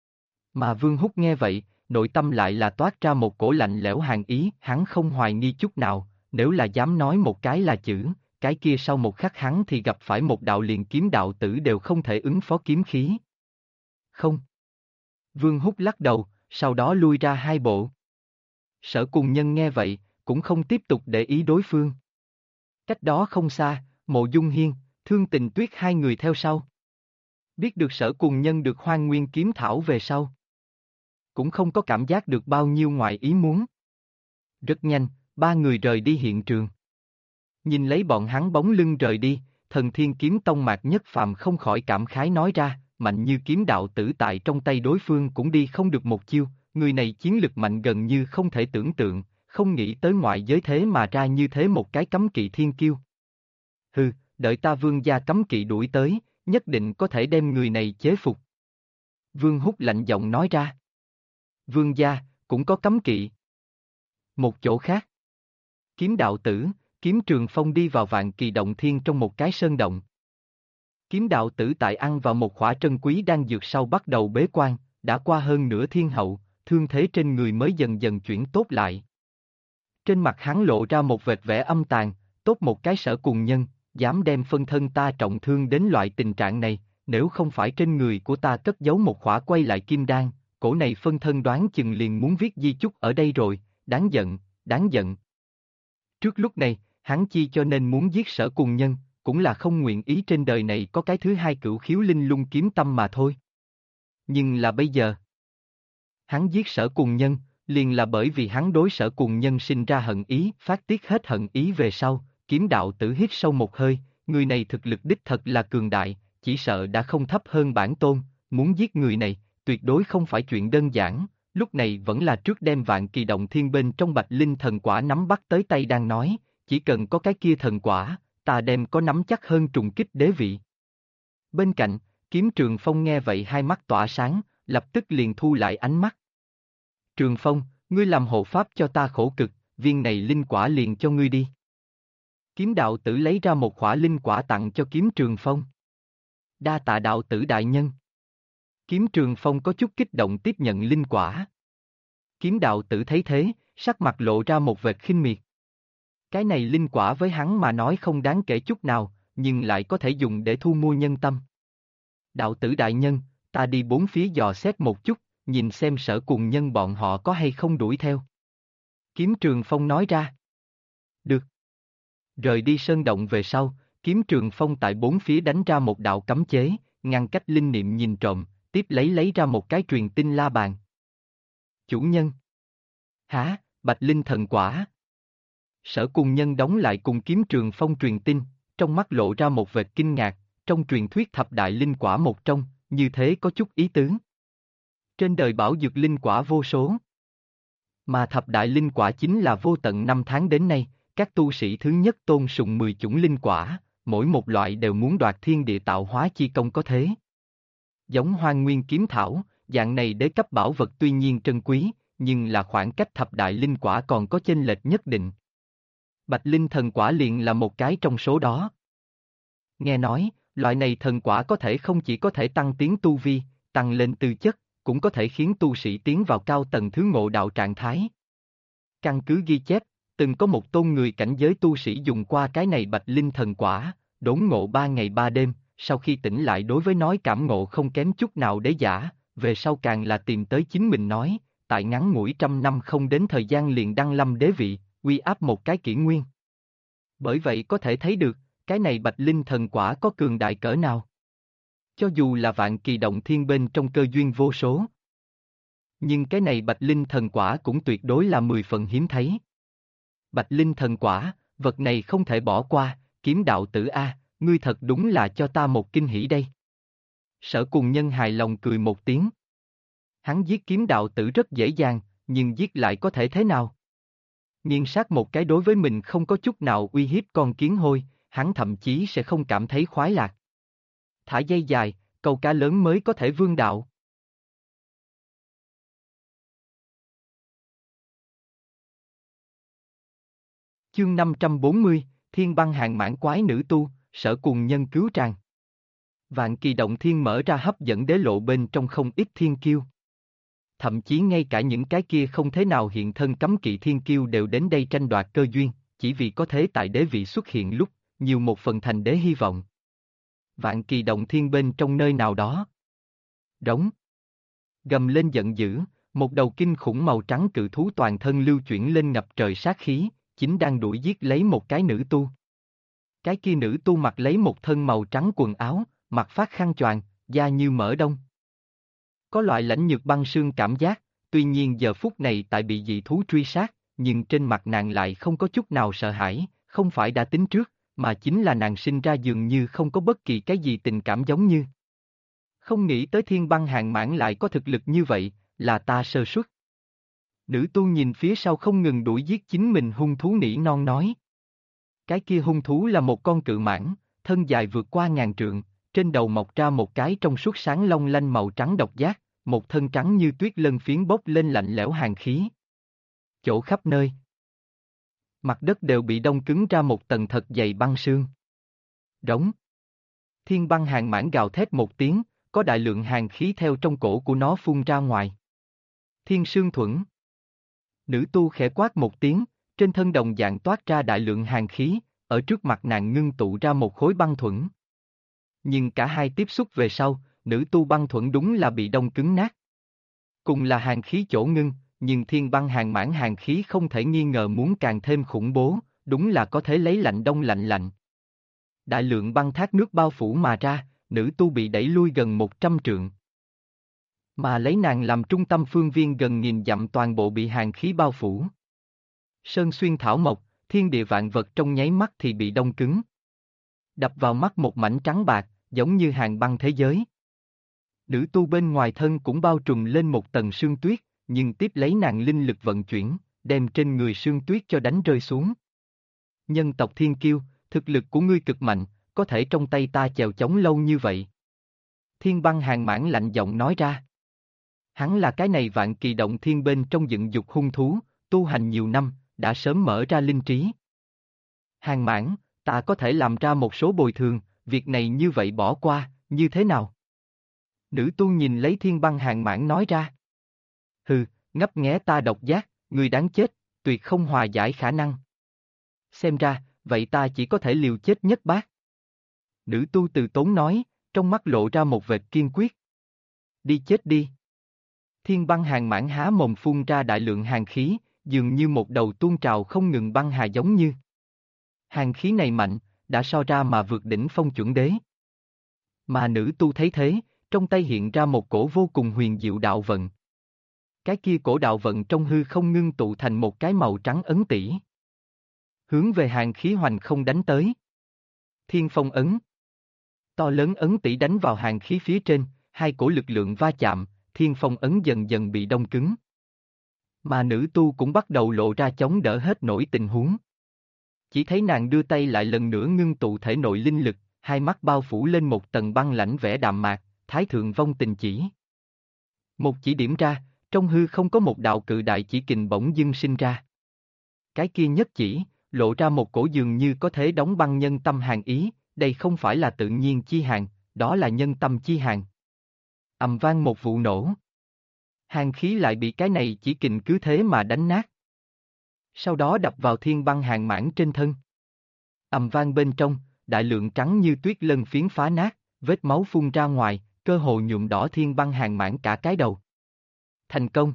Mà Vương Húc nghe vậy, nội tâm lại là toát ra một cổ lạnh lẽo hàn ý, hắn không hoài nghi chút nào, nếu là dám nói một cái là chữ, cái kia sau một khắc hắn thì gặp phải một đạo liền kiếm đạo tử đều không thể ứng phó kiếm khí. Không. Vương Húc lắc đầu, sau đó lui ra 2 bộ. Sở Cùng Nhân nghe vậy, cũng không tiếp tục để ý đối phương. Cách đó không xa, Mộ Dung Hiên, Thương Tình Tuyết 2 người theo sau. Biết được Sở Cùng Nhân được Hoang Nguyên kiếm thảo về sau. Cũng không có cảm giác được bao nhiêu ngoài ý muốn. Rất nhanh, 3 người rời đi hiện trường. Nhìn lấy bọn hắn bóng lưng rời đi, Thần Thiên Kiếm Tông Mạc Nhất Phàm không khỏi cảm khái nói ra, mạnh như kiếm đạo tử tại trong tay đối phương cũng đi không được một chiêu, người này chiến lực mạnh gần như không thể tưởng tượng, không nghĩ tới ngoại giới thế mà ra như thế một cái cấm kỵ thiên kiêu. Hừ, đợi ta Vương gia cấm kỵ đuổi tới, nhất định có thể đem người này chế phục. Vương Húc lạnh giọng nói ra. Vương gia, cũng có cấm kỵ. Một chỗ khác. Kiếm đạo tử, Kiếm Trường Phong đi vào Vạn Kỳ Động Thiên trong một cái sơn động. Kiếm đạo tử tại ăn vào một khỏa trân quý đan dược sau bắt đầu bế quan, đã qua hơn nửa thiên hậu, thương thế trên người mới dần dần chuyển tốt lại. Trên mặt hắn lộ ra một vệt vẻ âm tàn, tốt một cái Sở Cùng Nhân, dám đem phân thân ta trọng thương đến loại tình trạng này, nếu không phải trên người của ta cất giấu một khỏa quay lại kim đan, cổ này phân thân đoán chừng liền muốn viết di chúc ở đây rồi, đáng giận, đáng giận. Trước lúc này, hắn chi cho nên muốn giết Sở Cùng Nhân, cũng là không nguyện ý trên đời này có cái thứ hai cửu khiếu linh lung kiếm tâm mà thôi. Nhưng là bây giờ, hắn giết Sở Cùng Nhân, liền là bởi vì hắn đối Sở Cùng Nhân sinh ra hận ý, phát tiết hết hận ý về sau, kiếm đạo tử hít sâu một hơi, người này thực lực đích thật là cường đại, chỉ sợ đã không thấp hơn bản tôn, muốn giết người này, tuyệt đối không phải chuyện đơn giản, lúc này vẫn là trước đem Vạn Kỳ Động Thiên bên trong Bạch Linh thần quả nắm bắt tới tay đang nói, chỉ cần có cái kia thần quả, ta đem có nắm chắc hơn trùng kích đế vị. Bên cạnh, Kiếm Trường Phong nghe vậy hai mắt tỏa sáng, lập tức liền thu lại ánh mắt. Trường Phong, ngươi làm hộ pháp cho ta khổ cực, viên này linh quả liền cho ngươi đi. Kiếm đạo tử lấy ra một khỏa linh quả tặng cho Kiếm Trường Phong. Đa tạ đạo tử đại nhân. Kiếm Trường Phong có chút kích động tiếp nhận linh quả. Kiếm đạo tử thấy thế, sắc mặt lộ ra một vệt khinh miệt. Cái này linh quả với hắn mà nói không đáng kể chút nào, nhưng lại có thể dùng để thu mua nhân tâm. Đạo tử đại nhân, ta đi bốn phía dò xét một chút, nhìn xem Sở Cùng Nhân bọn họ có hay không đuổi theo. Kiếm Trường Phong nói ra. Được. Rời đi sơn động về sau, Kiếm Trường Phong tại bốn phía đánh ra một đạo cấm chế, ngăn cách linh niệm nhìn trộm, tiếp lấy ra một cái truyền tin la bàn. Chủ nhân. Hả, Bạch Linh thần quả. Sở Cùng Nhân đóng lại cùng Kiếm Trường Phong truyền tin, trong mắt lộ ra một vệt kinh ngạc, trong truyền thuyết thập đại linh quả một trong, như thế có chút ý tứ. Trên đời bảo dược linh quả vô số. Mà thập đại linh quả chính là vô tận năm tháng đến nay, các tu sĩ thứ nhất tôn sùng 10 chủng linh quả, mỗi một loại đều muốn đoạt thiên địa tạo hóa chi công có thế. Giống Hoang Nguyên kiếm thảo, dạng này đế cấp bảo vật tuy nhiên trân quý, nhưng là khoảng cách thập đại linh quả còn có chênh lệch nhất định. Bạch Linh thần quả liền là một cái trong số đó. Nghe nói, loại này thần quả có thể không chỉ có thể tăng tiến tu vi, tăng lên tư chất, cũng có thể khiến tu sĩ tiến vào cao tầng thứ ngộ đạo trạng thái. Căn cứ ghi chép, từng có một tôn người cảnh giới tu sĩ dùng qua cái này Bạch Linh thần quả, đốn ngộ 3 ngày 3 đêm, sau khi tỉnh lại đối với nói cảm ngộ không kém chút nào đế giả, về sau càng là tìm tới chính mình nói, tại ngắn ngủi 100 năm không đến thời gian liền đăng lâm đế vị, uy áp một cái kỷ nguyên. Bởi vậy có thể thấy được, cái này Bạch Linh thần quả có cường đại cỡ nào. Cho dù là vạn kỳ động thiên bên trong cơ duyên vô số. Nhưng cái này Bạch Linh thần quả cũng tuyệt đối là 10 phần hiếm thấy. Bạch Linh thần quả, vật này không thể bỏ qua, Kiếm đạo tử A, ngươi thật đúng là cho ta một kinh hỉ đây. Sở Cùng Nhân hài lòng cười một tiếng. Hắn giết kiếm đạo tử rất dễ dàng, nhưng giết lại có thể thế nào? Nghiền sát một cái đối với mình không có chút nào uy hiếp con kiến hôi, hắn thậm chí sẽ không cảm thấy khoái lạc. Thả dây dài, câu cá lớn mới có thể vương đạo. Chương 540, Thiên băng hàng mãn quái nữ tu, Sở Cùng Nhân cứu tràng. Vạn kỳ động thiên mở ra hấp dẫn đế lộ bên trong không ít thiên kiêu. Thậm chí ngay cả những cái kia không thế nào hiện thân cấm kỵ thiên kiêu đều đến đây tranh đoạt cơ duyên, chỉ vì có thế tại đế vị xuất hiện lúc, nhiều một phần thành đế hy vọng. Vạn kỳ động thiên bên trong nơi nào đó. Rống. Gầm lên giận dữ, một đầu kinh khủng màu trắng cự thú toàn thân lưu chuyển lên ngập trời sát khí, chính đang đuổi giết lấy một cái nữ tu. Cái kia nữ tu mặc lấy một thân màu trắng quần áo, mặt phát khăn choàng, da như mỡ đông. Có loại lãnh nhược băng sương cảm giác, tuy nhiên giờ phút này tại bị dị thú truy sát, nhưng trên mặt nàng lại không có chút nào sợ hãi, không phải đã tính trước, mà chính là nàng sinh ra dường như không có bất kỳ cái gì tình cảm giống như. Không nghĩ tới thiên băng hàng mãn lại có thực lực như vậy, là ta sơ suất. Nữ tu nhìn phía sau không ngừng đuổi giết chính mình hung thú nỉ non nói. Cái kia hung thú là một con cự mãng, thân dài vượt qua 1000 trượng, trên đầu mọc ra một cái trong suốt sáng long lanh màu trắng độc giác, một thân trắng như tuyết lân phiến bốc lên lạnh lẽo hàn khí. Chỗ khắp nơi. Mặt đất đều bị đông cứng ra một tầng thật dày băng sương. Rống. Thiên băng hàng mãn gào thét một tiếng, có đại lượng hàn khí theo trong cổ của nó phun ra ngoài. Thiên sương thuẫn. Nữ tu khẽ quát một tiếng, trên thân đồng dạng toát ra đại lượng hàn khí, ở trước mặt nàng ngưng tụ ra một khối băng thuẫn. Nhưng cả hai tiếp xúc về sau, nữ tu băng thuẫn đúng là bị đông cứng nát. Cùng là hàn khí chỗ ngưng, nhưng thiên băng hàng mãn hàn khí không thể nghi ngờ muốn càng thêm khủng bố, đúng là có thể lấy lạnh đông lạnh lạnh. Đại lượng băng thác nước bao phủ mà ra, nữ tu bị đẩy lui gần 100 trượng. Mà lấy nàng làm trung tâm phương viên gần 1000 dặm toàn bộ bị hàn khí bao phủ. Sơn xuyên thảo mộc, thiên địa vạn vật trong nháy mắt thì bị đông cứng. Đập vào mắt một mảnh trắng bạc, giống như hàng băng thế giới. Nữ tu bên ngoài thân cũng bao trùm lên một tầng sương tuyết, nhưng tiếp lấy nàng linh lực vận chuyển, đem trên người sương tuyết cho đánh rơi xuống. Nhân tộc thiên kiêu, thực lực của ngươi cực mạnh, có thể trong tay ta chèo chống lâu như vậy. Thiên băng hàng mãn lạnh giọng nói ra. Hắn là cái này vạn kỳ động thiên bên trong dựng dục hung thú, tu hành nhiều năm, đã sớm mở ra linh trí. Hàng mãn, ta có thể làm ra một số bồi thường, việc này như vậy bỏ qua, như thế nào? Nữ tu nhìn lấy thiên băng hàng mãn nói ra. Hừ, ngấp nghé ta độc giác, người đáng chết, tuyệt không hòa giải khả năng. Xem ra, vậy ta chỉ có thể liều chết nhất bác. Nữ tu từ tốn nói, trong mắt lộ ra một vệt kiên quyết. Đi chết đi. Thiên băng hàng mãn há mồm phun ra đại lượng hàn khí, dường như một đầu tuôn trào không ngừng băng hà giống như. Hàn khí này mạnh, đã so ra mà vượt đỉnh phong chuẩn đế. Mà nữ tu thấy thế, trong tay hiện ra một cổ vô cùng huyền diệu đạo vận. Cái kia cổ đạo vận trong hư không ngưng tụ thành một cái màu trắng ấn tỷ. Hướng về hàn khí hoành không đánh tới. Thiên phong ấn. To lớn ấn tỷ đánh vào hàn khí phía trên, hai cổ lực lượng va chạm, thiên phong ấn dần dần bị đông cứng. Mà nữ tu cũng bắt đầu lộ ra chống đỡ hết nổi tình huống. Chỉ thấy nàng đưa tay lại lần nữa ngưng tụ thể nội linh lực, hai mắt bao phủ lên một tầng băng lãnh vẻ đạm mạc, thái thượng vong tình chỉ. Một chỉ điểm ra, trong hư không có một đạo cự đại chỉ kình bỗng dưng sinh ra. Cái kia nhất chỉ, lộ ra một cổ dường như có thể đóng băng nhân tâm hàn ý, đây không phải là tự nhiên chi hàn, đó là nhân tâm chi hàn. Ầm vang một vụ nổ. Hàn khí lại bị cái này chỉ kình cứ thế mà đánh nát. Sau đó đập vào thiên băng hàng mãn trên thân. Ầm vang bên trong, đại lượng trắng như tuyết lân phiến phá nát, vết máu phun ra ngoài, cơ hồ nhuộm đỏ thiên băng hàng mãn cả cái đầu. Thành công.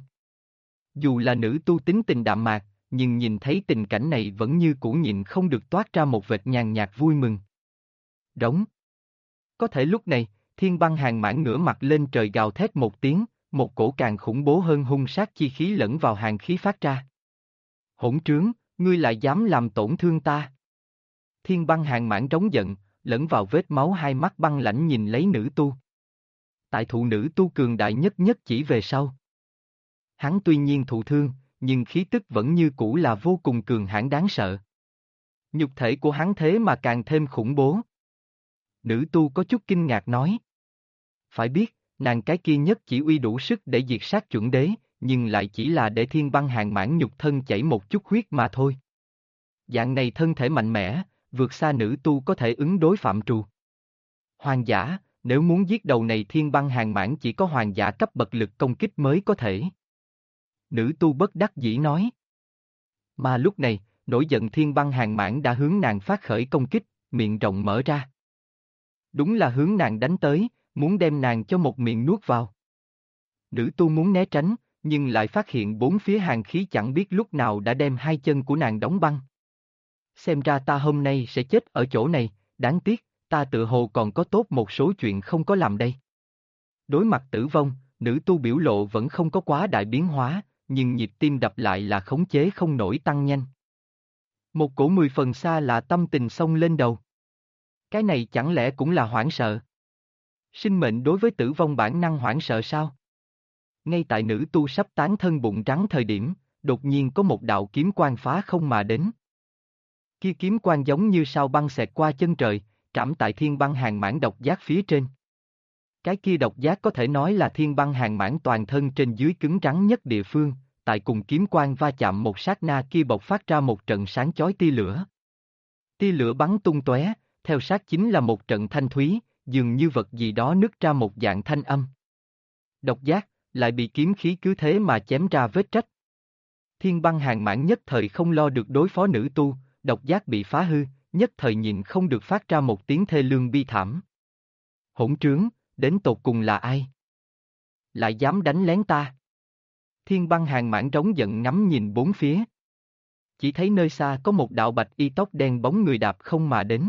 Dù là nữ tu tính tình đạm mạc, nhưng nhìn thấy tình cảnh này vẫn như cũ nhịn không được toát ra một vệt nhàn nhạt vui mừng. Rống. Có thể lúc này, Thiên băng hàng mãn ngửa mặt lên trời gào thét một tiếng, một cổ càng khủng bố hơn hung sát chi khí lẫn vào hàng khí phát ra. Hỗn trướng, ngươi lại dám làm tổn thương ta. Thiên băng hàng mãn trống giận, lẫn vào vết máu hai mắt băng lãnh nhìn lấy nữ tu. Tại thụ nữ tu cường đại nhất nhất chỉ về sau. Hắn tuy nhiên thụ thương, nhưng khí tức vẫn như cũ là vô cùng cường hãn đáng sợ. Nhục thể của hắn thế mà càng thêm khủng bố. Nữ tu có chút kinh ngạc nói. Phải biết, nàng cái kia nhất chỉ uy đủ sức để diệt sát chuẩn đế, nhưng lại chỉ là để thiên băng hàng mãn nhục thân chảy một chút huyết mà thôi. Dạng này thân thể mạnh mẽ, vượt xa nữ tu có thể ứng đối phạm trù. Hoàng giả, nếu muốn giết đầu này thiên băng hàng mãn chỉ có hoàng giả cấp bậc lực công kích mới có thể. Nữ tu bất đắc dĩ nói. Mà lúc này, nổi giận thiên băng hàng mãn đã hướng nàng phát khởi công kích, miệng rộng mở ra. Đúng là hướng nàng đánh tới, muốn đem nàng cho một miệng nuốt vào. Nữ tu muốn né tránh, nhưng lại phát hiện bốn phía hàng khí chẳng biết lúc nào đã đem hai chân của nàng đóng băng. Xem ra ta hôm nay sẽ chết ở chỗ này, đáng tiếc, ta tự hồ còn có tốt một số chuyện không có làm đây. Đối mặt tử vong, nữ tu biểu lộ vẫn không có quá đại biến hóa, nhưng nhịp tim đập lại là khống chế không nổi tăng nhanh. Một cổ 10 phần xa là tâm tình xông lên đầu. Cái này chẳng lẽ cũng là hoảng sợ? Sinh mệnh đối với tử vong bản năng hoảng sợ sao? Ngay tại nữ tu sắp tán thân bụng trắng thời điểm, đột nhiên có một đạo kiếm quang phá không mà đến. Kia kiếm quang giống như sao băng xẹt qua chân trời, trảm tại thiên băng hàng mãn độc giác phía trên. Cái kia độc giác có thể nói là thiên băng hàng mãn toàn thân trên dưới cứng rắn nhất địa phương, tại cùng kiếm quang va chạm một sát na kia bộc phát ra một trận sáng chói tia lửa. Tia lửa bắn tung tóe, theo sát chính là một trận thanh thúy, dường như vật gì đó nứt ra một dạng thanh âm. Độc giác, lại bị kiếm khí cứ thế mà chém ra vết rách. Thiên băng hàng mãn nhất thời không lo được đối phó nữ tu, độc giác bị phá hư, nhất thời nhịn không được phát ra một tiếng thê lương bi thảm. Hỗn trướng, đến tột cùng là ai? Lại dám đánh lén ta? Thiên băng hàng mãn trống giận ngắm nhìn bốn phía. Chỉ thấy nơi xa có một đạo bạch y tóc đen bóng người đạp không mà đến.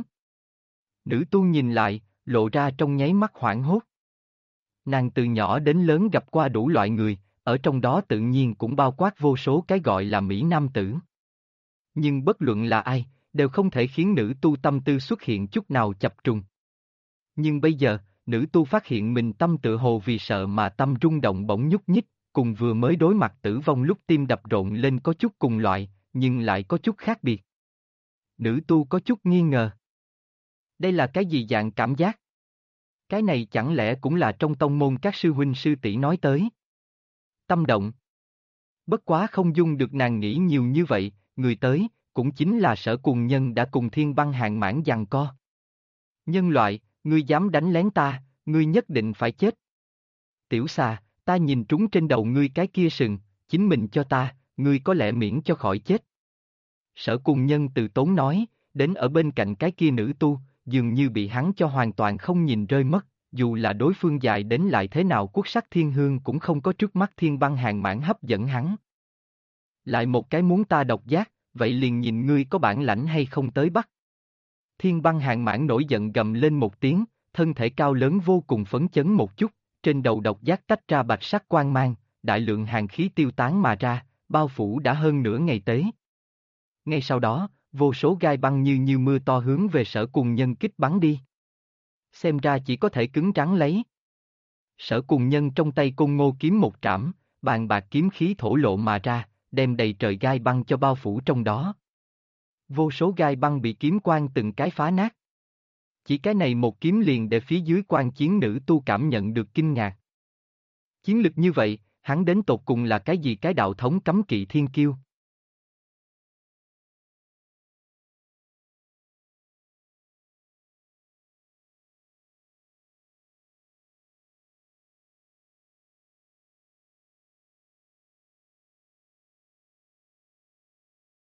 Nữ tu nhìn lại, lộ ra trong nháy mắt hoảng hốt. Nàng từ nhỏ đến lớn gặp qua đủ loại người, ở trong đó tự nhiên cũng bao quát vô số cái gọi là mỹ nam tử. Nhưng bất luận là ai, đều không thể khiến nữ tu tâm tư xuất hiện chút nào chập trùng. Nhưng bây giờ, nữ tu phát hiện mình tâm tự hồ vì sợ mà tâm rung động bỗng nhúc nhích, cùng vừa mới đối mặt tử vong lúc tim đập rộn lên có chút cùng loại, nhưng lại có chút khác biệt. Nữ tu có chút nghi ngờ. Đây là cái gì dạng cảm giác? Cái này chẳng lẽ cũng là trong tông môn các sư huynh sư tỷ nói tới? Tâm động. Bất quá không dung được nàng nghĩ nhiều như vậy, người tới, cũng chính là Sở Cùng Nhân đã cùng thiên băng hàng mãn giằng co. Nhân loại, ngươi dám đánh lén ta, ngươi nhất định phải chết. Tiểu xà, ta nhìn trúng trên đầu ngươi cái kia sừng, chính mình cho ta, ngươi có lẽ miễn cho khỏi chết. Sở Cùng Nhân từ tốn nói, đến ở bên cạnh cái kia nữ tu, dường như bị hắn cho hoàn toàn không nhìn rơi mất, dù là đối phương dài đến lại thế nào quốc sắc thiên hương cũng không có trước mắt thiên băng hàng mãn hấp dẫn hắn. Lại một cái muốn ta độc giác, vậy liền nhìn ngươi có bản lãnh hay không tới bắt. Thiên băng hàng mãn nổi giận gầm lên một tiếng, thân thể cao lớn vô cùng phấn chấn một chút, trên đầu độc giác tách ra bạch sắc quang mang, đại lượng hàng khí tiêu tán mà ra, bao phủ đã hơn nửa ngày tế. Ngay sau đó, vô số gai băng như mưa to hướng về Sở Cùng Nhân kích bắn đi. Xem ra chỉ có thể cứng rắn lấy. Sở Cùng Nhân trong tay côn ngô kiếm một trảm, bàn bạc kiếm khí thổ lộ mà ra, đem đầy trời gai băng cho bao phủ trong đó. Vô số gai băng bị kiếm quang từng cái phá nát. Chỉ cái này một kiếm liền để phía dưới quan chiến nữ tu cảm nhận được kinh ngạc. Chiến lực như vậy, hắn đến tột cùng là cái gì cái đạo thống cấm kỵ thiên kiêu?